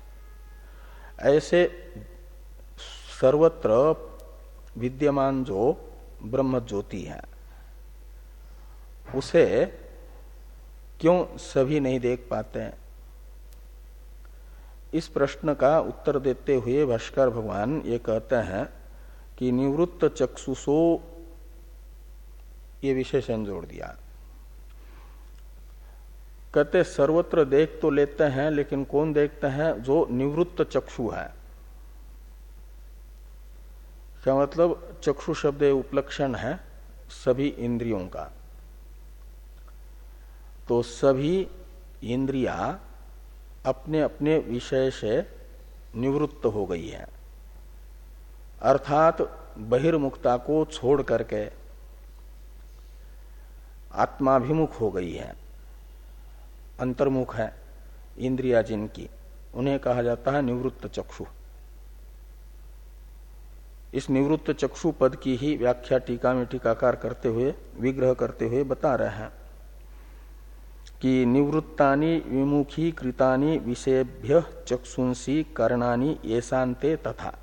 ऐसे सर्वत्र विद्यमान जो ब्रह्म ज्योति है उसे क्यों सभी नहीं देख पाते हैं? इस प्रश्न का उत्तर देते हुए भाष्कर भगवान ये कहते हैं कि निवृत्त चक्षुषो, ये विशेषण जोड़ दिया। कहते सर्वत्र देख तो लेते हैं, लेकिन कौन देखते हैं? जो निवृत्त चक्षु है। क्या मतलब? चक्षु शब्द उपलक्षण है सभी इंद्रियों का। तो सभी इंद्रियां अपने अपने विषय से निवृत्त हो गई है, अर्थात बहिर्मुखता को छोड़ करके आत्माभिमुख हो गई है, अंतर्मुख है इंद्रिया जिनकी, उन्हें कहा जाता है निवृत्त चक्षु। इस निवृत्त चक्षु पद की ही व्याख्या टीका में टीकाकार करते हुए, विग्रह करते हुए बता रहे हैं कि निवृत्तानि विमुखी कृतानि विषयभ्य चक्षुंसी करणानि येषान्ते तथा।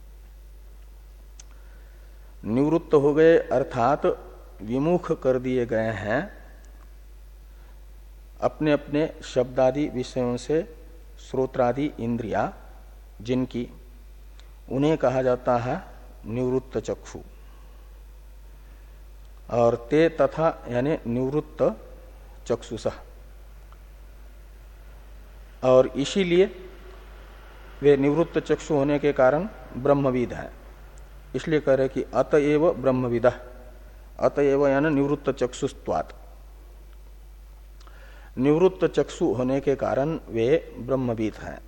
निवृत्त हो गए अर्थात विमुख कर दिए गए हैं अपने अपने शब्दादि विषयों से श्रोत्रादि इंद्रिया जिनकी, उन्हें कहा जाता है निवृत्त चक्षु। और ते तथा यानी निवृत्त चक्षुष। और इसीलिए वे निवृत्त चक्षु होने के कारण ब्रह्मविद हैं। इसलिए कह रहे कि अतएव ब्रह्मविद, अतएव यानी निवृत्त चक्षुस्त्वात्, निवृत्त चक्षु होने के कारण वे ब्रह्मविद हैं।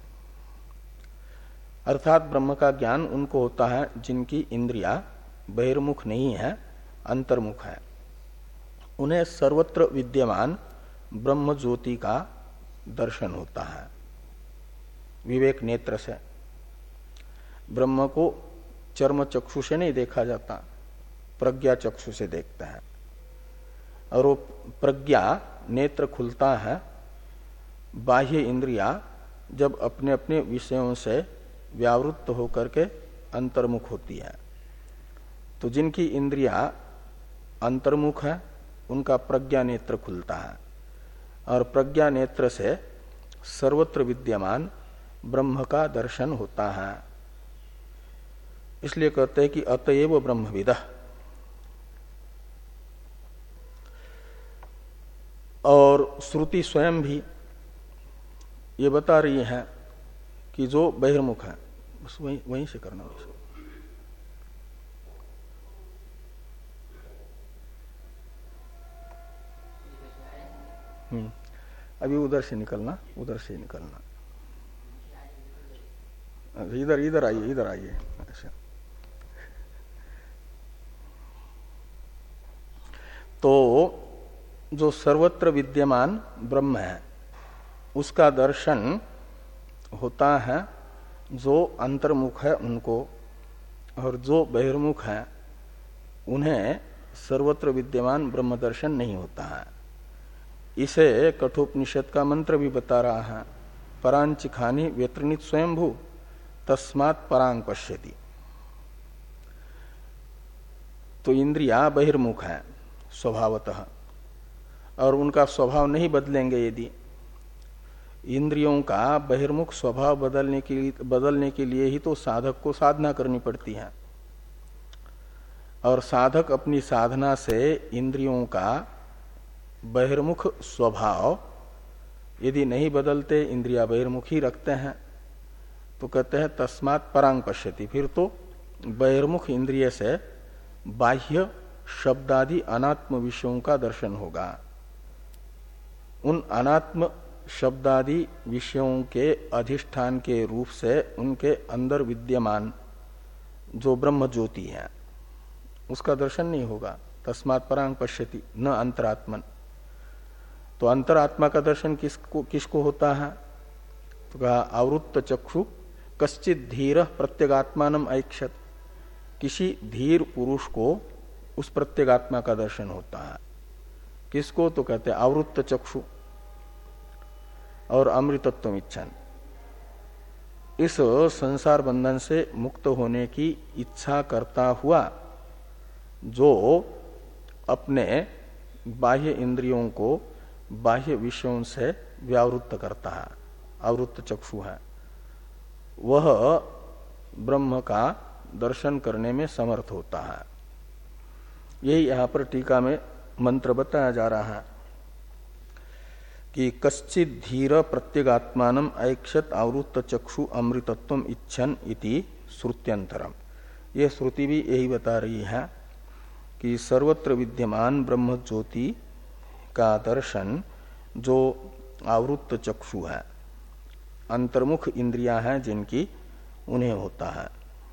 अर्थात ब्रह्म का ज्ञान उनको होता है जिनकी इंद्रिया बहिर्मुख नहीं है, अंतर्मुख है। उन्हें सर्वत्र विद्यमान ब्रह्म ज्योति का दर्शन होता है विवेक नेत्र से। ब्रह्म को चर्म चक्षु से नहीं देखा जाता, प्रज्ञा चक्षु से देखते हैं। और वो प्रज्ञा नेत्र खुलता है, बाह्य इंद्रिया जब अपने अपने विषयों से व्यावृत्त होकर के अंतर्मुख होती है। तो जिनकी इंद्रिया अंतर्मुख है उनका प्रज्ञा नेत्र खुलता है, और प्रज्ञा नेत्र से सर्वत्र विद्यमान ब्रह्म का दर्शन होता है। इसलिए कहते हैं कि अतएव ब्रह्मविद। और श्रुति स्वयं भी ये बता रही है कि जो बहिर्मुख है, बस वहीं वहीं से करना है। हम्म अभी उधर से निकलना, उधर से निकलना। इधर इधर आइए, इधर आइए। अच्छा, तो जो सर्वत्र विद्यमान ब्रह्म है उसका दर्शन होता है जो अंतर्मुख है उनको, और जो बहिर्मुख है उन्हें सर्वत्र विद्यमान ब्रह्म दर्शन नहीं होता है। इसे कठोपनिषद का मंत्र भी बता रहा है परांचिखानी व्यतृणित स्वयंभू तस्मात् परांग पश्यति। तो इंद्रिया बहिर्मुख है स्वभावतः, और उनका स्वभाव नहीं बदलेंगे। यदि इंद्रियों का बहिर्मुख स्वभाव बदलने के लिए बदलने के लिए ही तो साधक को साधना करनी पड़ती है, और साधक अपनी साधना से इंद्रियों का बहिर्मुख स्वभाव यदि नहीं बदलते, इंद्रिया बहिर्मुख ही रखते हैं, तो कहते हैं तस्मात् परांग पश्यति। फिर तो बहिर्मुख इंद्रिय से बाह्य शब्दादि अनात्म विषयों का दर्शन होगा। उन अनात्म शब्दादि विषयों के अधिष्ठान के रूप से उनके अंदर विद्यमान जो ब्रह्म ज्योति है उसका दर्शन नहीं होगा। तस्मात् परांग पश्यति न अंतरात्मन। तो अंतरात्मा का दर्शन किसको किसको होता है? तो कहा आवृत्त चक्षु कश्चित धीर प्रत्यगात्मानम ऐक्षत। किसी धीर पुरुष को उस प्रत्यगात्मा का दर्शन होता है। किसको? तो कहते हैं आवृत्त चक्षु और अमृतत्व इच्छन। इस संसार बंधन से मुक्त होने की इच्छा करता हुआ जो अपने बाह्य इंद्रियों को बाह्य विषयों से व्यावृत्त करता है, आवृत्त चक्षु है, वह ब्रह्म का दर्शन करने में समर्थ होता है। यही यहां पर टीका में मंत्र बताया जा रहा है कि कश्चित धीर प्रत्यगात्मानम ऐक्षत आवृत्त चक्षु अमृतत्वम इच्छन इति श्रुत्यंतरम। यह श्रुति भी यही बता रही है कि सर्वत्र विद्यमान ब्रह्म ज्योति का दर्शन जो आवृत्त चक्षु है, अंतर्मुख इंद्रियां हैं जिनकी, उन्हें होता है।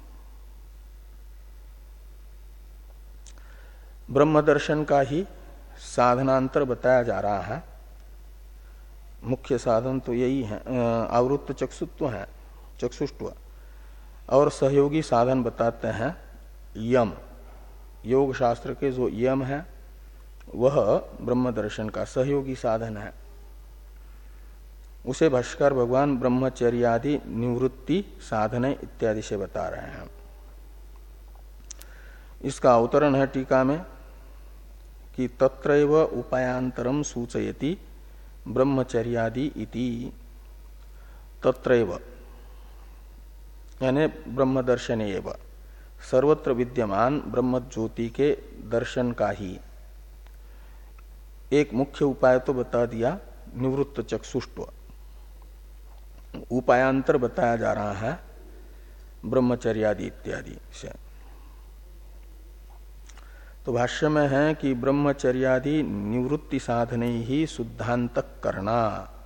ब्रह्म दर्शन का ही साधनांतर बताया जा रहा है। मुख्य साधन तो यही है, आवृत्त चक्षुत्व है, चक्षुष्टव, और सहयोगी साधन बताते हैं यम। योग शास्त्र के जो यम है वह ब्रह्म दर्शन का सहयोगी साधन है। उसे भाष्कर भगवान ब्रह्मचर्यादि निवृत्ति साधने इत्यादि से बता रहे हैं। इसका अवतरण है टीका में कि तत्रैव उपायांतरम सूचयति ब्रह्मचर्यादि इति। तत्रैव यानी ब्रह्म दर्शन एव, सर्वत्र विद्यमान ब्रह्म ज्योति के दर्शन का ही एक मुख्य उपाय तो बता दिया, निवृत्त चक्षुष्टव। उपायांतर बताया जा रहा है ब्रह्मचर्यादि इत्यादि से। तो भाष्य में है कि ब्रह्मचर्यादि निवृत्ति साधने ही शुद्धांतक करना।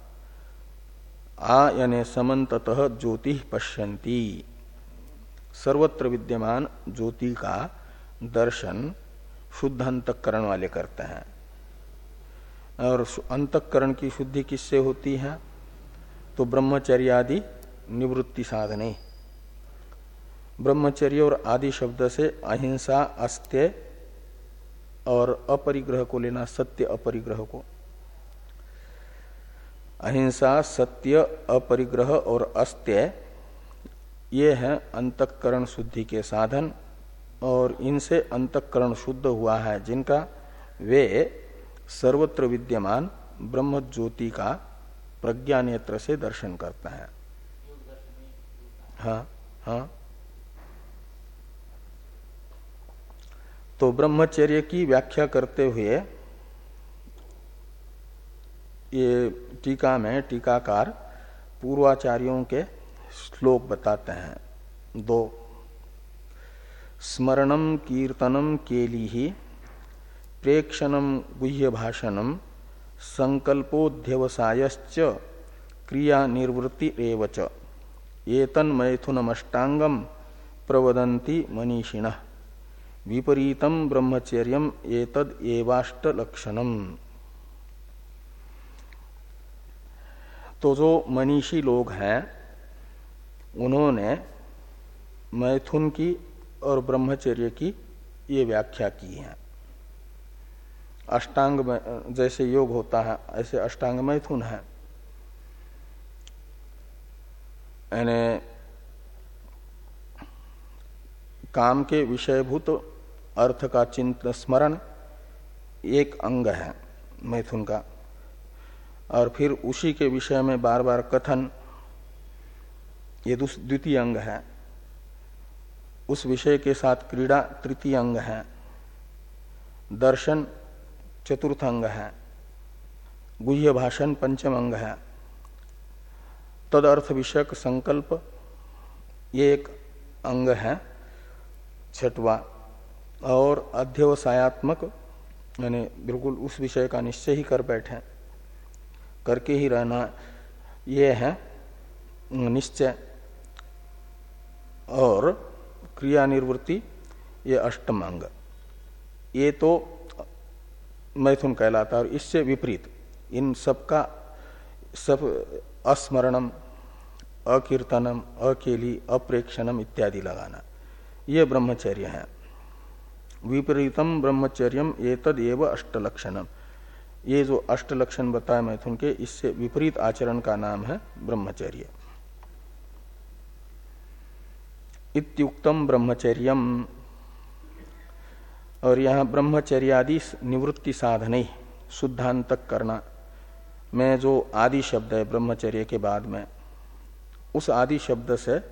आ यानी समन्ततः ज्योति पश्यन्ति, सर्वत्र विद्यमान ज्योति का दर्शन शुद्ध अंतःकरण वाले करते हैं। और अंतःकरण की शुद्धि किससे होती है? तो ब्रह्मचर्यादि निवृत्ति साधने। ब्रह्मचर्य और आदि शब्द से अहिंसा, अस्त्य और अपरिग्रह को लेना, सत्य अपरिग्रह को। अहिंसा, सत्य, अपरिग्रह और अस्त्य ये है अंतःकरण शुद्धि के साधन, और इनसे अंतःकरण शुद्ध हुआ है जिनका, वे सर्वत्र विद्यमान ब्रह्म ज्योति का प्रज्ञा नेत्र से दर्शन करते हैं। हाँ हाँ। तो ब्रह्मचर्य की व्याख्या करते हुए ये टीका में टीकाकार पूर्वाचार्यों के श्लोक बताते हैं दो। स्मरणम कीर्तनम केलिहि प्रेक्षणम गुह्य भाषणम संकल्पोध्यवसायश्च क्रिया निवृत्ति रेवच एतन् मैथुनमष्टांगम प्रवदन्ति मनीषिणः विपरीतम ब्रह्मचर्यम एतद एवाष्ट लक्षणम। तो जो मनीषी लोग हैं उन्होंने मैथुन की और ब्रह्मचर्य की ये व्याख्या की है। अष्टांग जैसे योग होता है ऐसे अष्टांग मैथुन है। यानी काम के विषयभूत अर्थ का चिंतन स्मरण एक अंग है मैथुन का, और फिर उसी के विषय में बार बार कथन ये द्वितीय अंग है, उस विषय के साथ क्रीड़ा तृतीय अंग है, दर्शन चतुर्थ अंग है, गुह्य भाषण पंचम अंग है, तद अर्थ विषयक संकल्प ये एक अंग है छठवा, और अध्यवसायात्मक यानी बिल्कुल उस विषय का निश्चय ही कर बैठे, करके ही रहना, ये है निश्चय, और क्रिया निवृत्ति ये अष्टम अंग। ये तो मैथुन कहलाता है। और इससे विपरीत इन सबका सब अस्मरणम, अकीर्तनम, अकेली, अप्रेक्षणम इत्यादि लगाना, ये ब्रह्मचर्य है। विपरीतम ब्रह्मचर्यम एतद एव अष्टलक्षणम, ये जो अष्टलक्षण बताया मैथुन के, इससे विपरीत आचरण का नाम है ब्रह्मचर्य। इत्युक्तम ब्रह्मचर्यम, और यहाँ ब्रह्मचर्यादि निवृत्ति साधने शुद्धांतक करना में जो आदि शब्द है ब्रह्मचर्य के बाद में, उस आदि शब्द से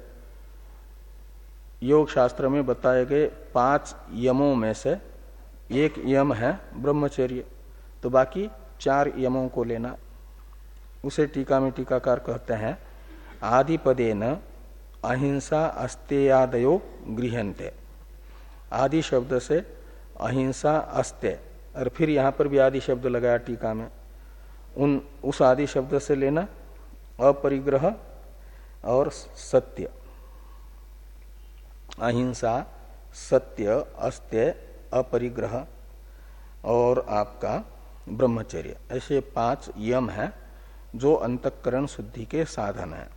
योग शास्त्र में बताए गए पांच यमों में से एक यम है ब्रह्मचर्य, तो बाकी चार यमों को लेना। उसे टीका में टीकाकार कहते हैं आदिपदेन अहिंसा अस्तेयादयो गृह्यन्ते। आदि शब्द से अहिंसा अस्त्य, और फिर यहां पर भी आदि शब्द लगाया टीका में, उन उस आदि शब्द से लेना अपरिग्रह और सत्य, अहिंसा, सत्य, अस्त्य, अपरिग्रह और आपका ब्रह्मचर्य, ऐसे पांच यम हैं जो अंतःकरण शुद्धि के साधन हैं।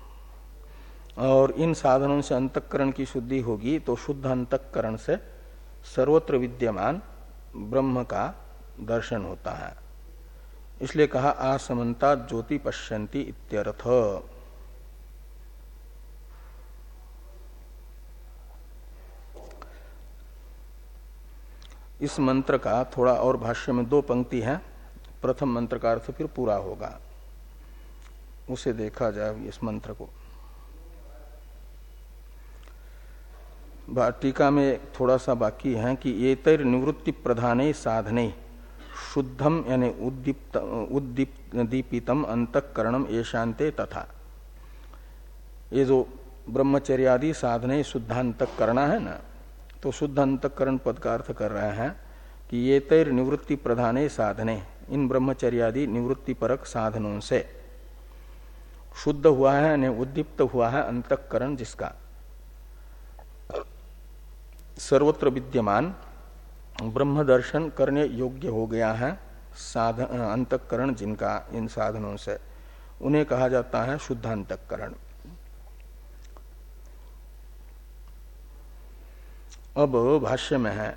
और इन साधनों से अंतःकरण की शुद्धि होगी तो शुद्ध अंतःकरण से सर्वत्र विद्यमान ब्रह्म का दर्शन होता है। इसलिए कहा आसमंता ज्योति पश्यन्ति इत्यर्थ। इस मंत्र का थोड़ा और भाष्य में दो पंक्ति है, प्रथम मंत्र का अर्थ फिर पूरा होगा, उसे देखा जाए इस मंत्र को। टीका में थोड़ा सा बाकी है कि ये तैर निवृत्ति प्रधाने साधने शुद्धम यानी उद्दीप्त उद्दीपितम अंतःकरणम येषान्ते तथा। ये जो ब्रह्मचर्यादि साधने शुद्धांतःकरणा है ना, तो शुद्ध अंतःकरण पद का अर्थ कर रहे हैं कि ये तैर निवृत्ति प्रधाने साधने, इन ब्रह्मचर्यादि निवृत्ति परक साधनों से शुद्ध हुआ है यानी उद्दीप्त हुआ है अंतःकरण, जिसका सर्वत्र विद्यमान ब्रह्म दर्शन करने योग्य हो गया है साधन अंतःकरण, जिनका इन साधनों से, उन्हें कहा जाता है शुद्ध अंतःकरण। अब भाष्य में है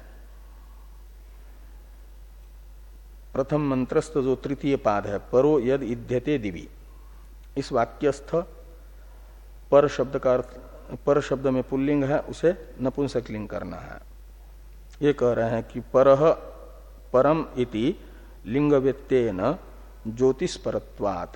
प्रथम मंत्रस्थ जो तृतीय पाद है, परो यद इध्यते दिवी, इस वाक्यस्थ पर शब्द का अर्थ, पर शब्द में पुल्लिंग है, उसे नपुंसकलिंग करना है। ये कह रहे हैं कि परह परम इति लिंग व्यत्येन ज्योतिष परत्वात्,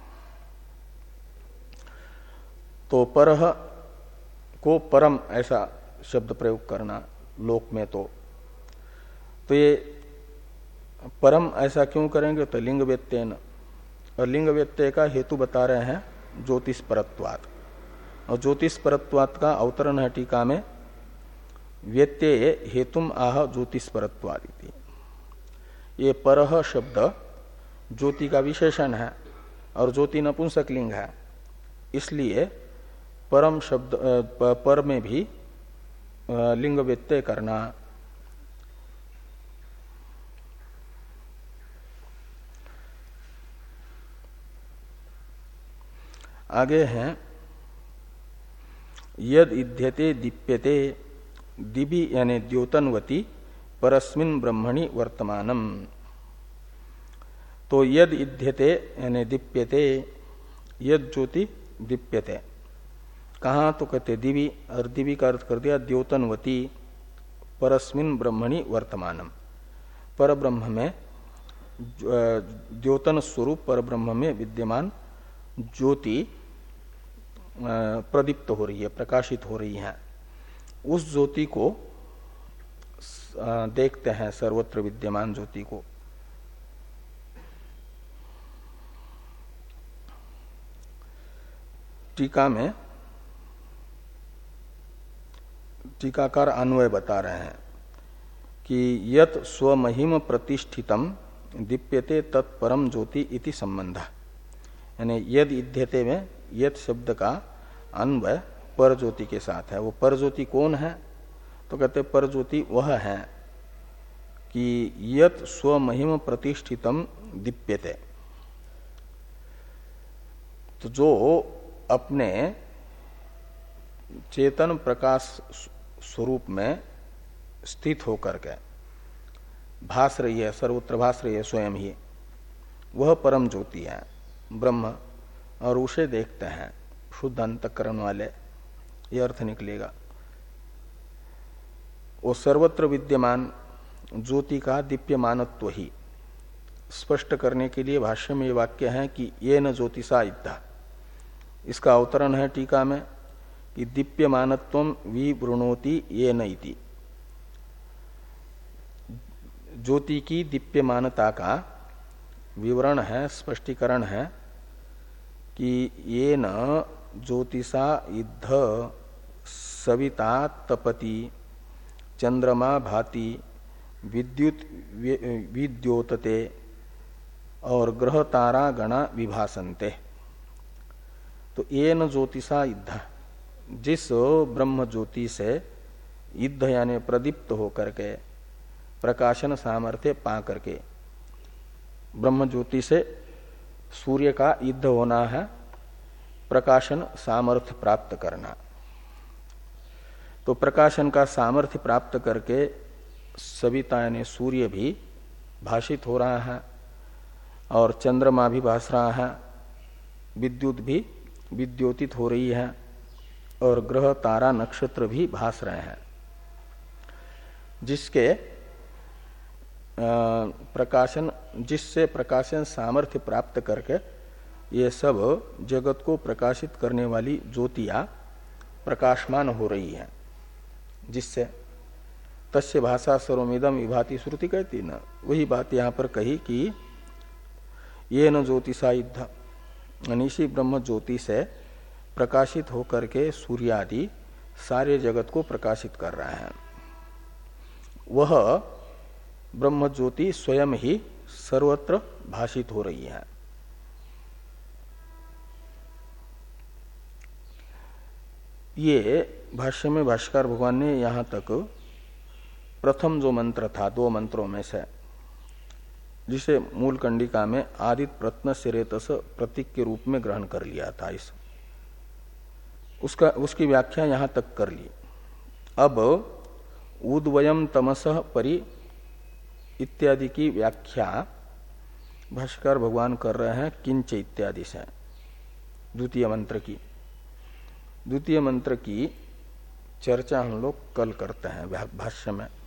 तो परह को परम ऐसा शब्द प्रयोग करना लोक में, तो तो ये परम ऐसा क्यों करेंगे, तो लिंग व्यत्येन, और लिंग व्यत्यय का हेतु बता रहे हैं ज्योतिष परत्वात्, और ज्योतिष परत्वात् का अवतरण है टीका में व्यत्यय हेतुम आह ज्योतिष परत्वादिति। ये परह शब्द ज्योति का विशेषण है और ज्योति नपुंसकलिंग है, इसलिए परम शब्द पर में भी लिंग व्यत्यय करना। आगे हैं यद इध्यते दीप्यते दिवि यानी द्योतनवती परस्मिन् ब्रह्मणि वर्तमानम, तो यद इध्यते यानी दीप्यते, यद ज्योति दीप्यते कहाँ तो कहते दिवी, और दिवी का अर्थ कर दिया द्योतनवती परस्मिन ब्रह्मणि वर्तमानम, पर ब्रह्म में द्योतन स्वरूप पर ब्रह्म में विद्यमान ज्योति प्रदीप्त हो रही है, प्रकाशित हो रही है। उस ज्योति को देखते हैं, सर्वत्र विद्यमान ज्योति को। टीका में टीकाकार अन्वय बता रहे हैं कि यत स्वमहिम प्रतिष्ठितम दीप्यते तत्परम ज्योति इति संबंध, यानी यद इध्यते में यत शब्द का अन्वय पर ज्योति के साथ है। वो पर ज्योति कौन है? तो कहते पर ज्योति वह है कि यत स्वमहिम प्रतिष्ठितम दीप्यते, तो जो अपने चेतन प्रकाश स्वरूप में स्थित होकर के भास रही है, सर्वत्र भास रही है स्वयं ही, वह परम ज्योति है ब्रह्म, और उसे देखते हैं शुद्ध अंतःकरण वाले, यह अर्थ निकलेगा। वो सर्वत्र विद्यमान ज्योति का दीप्यमानत्व ही स्पष्ट करने के लिए भाष्य में ये वाक्य है कि ये न ज्योतिषा इद्धा। इसका अवतरण है टीका में कि दीप्यमानत्वम विवृणोति ये न इति। ज्योति की दीप्यमानता का विवरण है, स्पष्टीकरण है कि ये न ज्योतिषा इद्ध सविता तपति चंद्रमा भाति विद्युत विद्योतते और ग्रह तारा गणा विभासन्ते। तो ये न ज्योतिषा इद्ध, जिस ब्रह्म ज्योति से इद्ध यानी प्रदीप्त होकर के प्रकाशन सामर्थ्य पा करके, ब्रह्म ज्योति से सूर्य का इद्ध होना है प्रकाशन सामर्थ्य प्राप्त करना। तो प्रकाशन का सामर्थ्य प्राप्त करके सविता यानी सूर्य भी भाषित हो रहा है और चंद्रमा भी भास रहा है, विद्युत भी विद्योतित हो रही है और ग्रह तारा नक्षत्र भी भास रहे हैं, जिसके प्रकाशन जिससे प्रकाशन सामर्थ्य प्राप्त करके ये सब जगत को प्रकाशित करने वाली ज्योतियां प्रकाशमान हो रही हैं, जिससे तस्य भाषा सर्वमिदं विभाति श्रुति कहती ना, वही बात यहाँ पर कही कि ये न ज्योतिषा इद्ध, अनिशी ब्रह्म ज्योति से प्रकाशित होकर के सूर्य आदि सारे जगत को प्रकाशित कर रहा है। वह ब्रह्म ज्योति स्वयं ही सर्वत्र भाषित हो रही है। ये भाष्य में भाष्यकार भगवान ने यहां तक प्रथम जो मंत्र था दो मंत्रों में से, जिसे मूल कंडिका में आदित प्रत्न सिरेतस प्रतीक के रूप में ग्रहण कर लिया था, इस उसका उसकी व्याख्या यहां तक कर ली। अब उद्वयम तमसः परि इत्यादि की व्याख्या भाष्यकार भगवान कर रहे हैं किंच इत्यादि से, द्वितीय मंत्र की। द्वितीय मंत्र की चर्चा हम लोग कल करते हैं भाष्य में।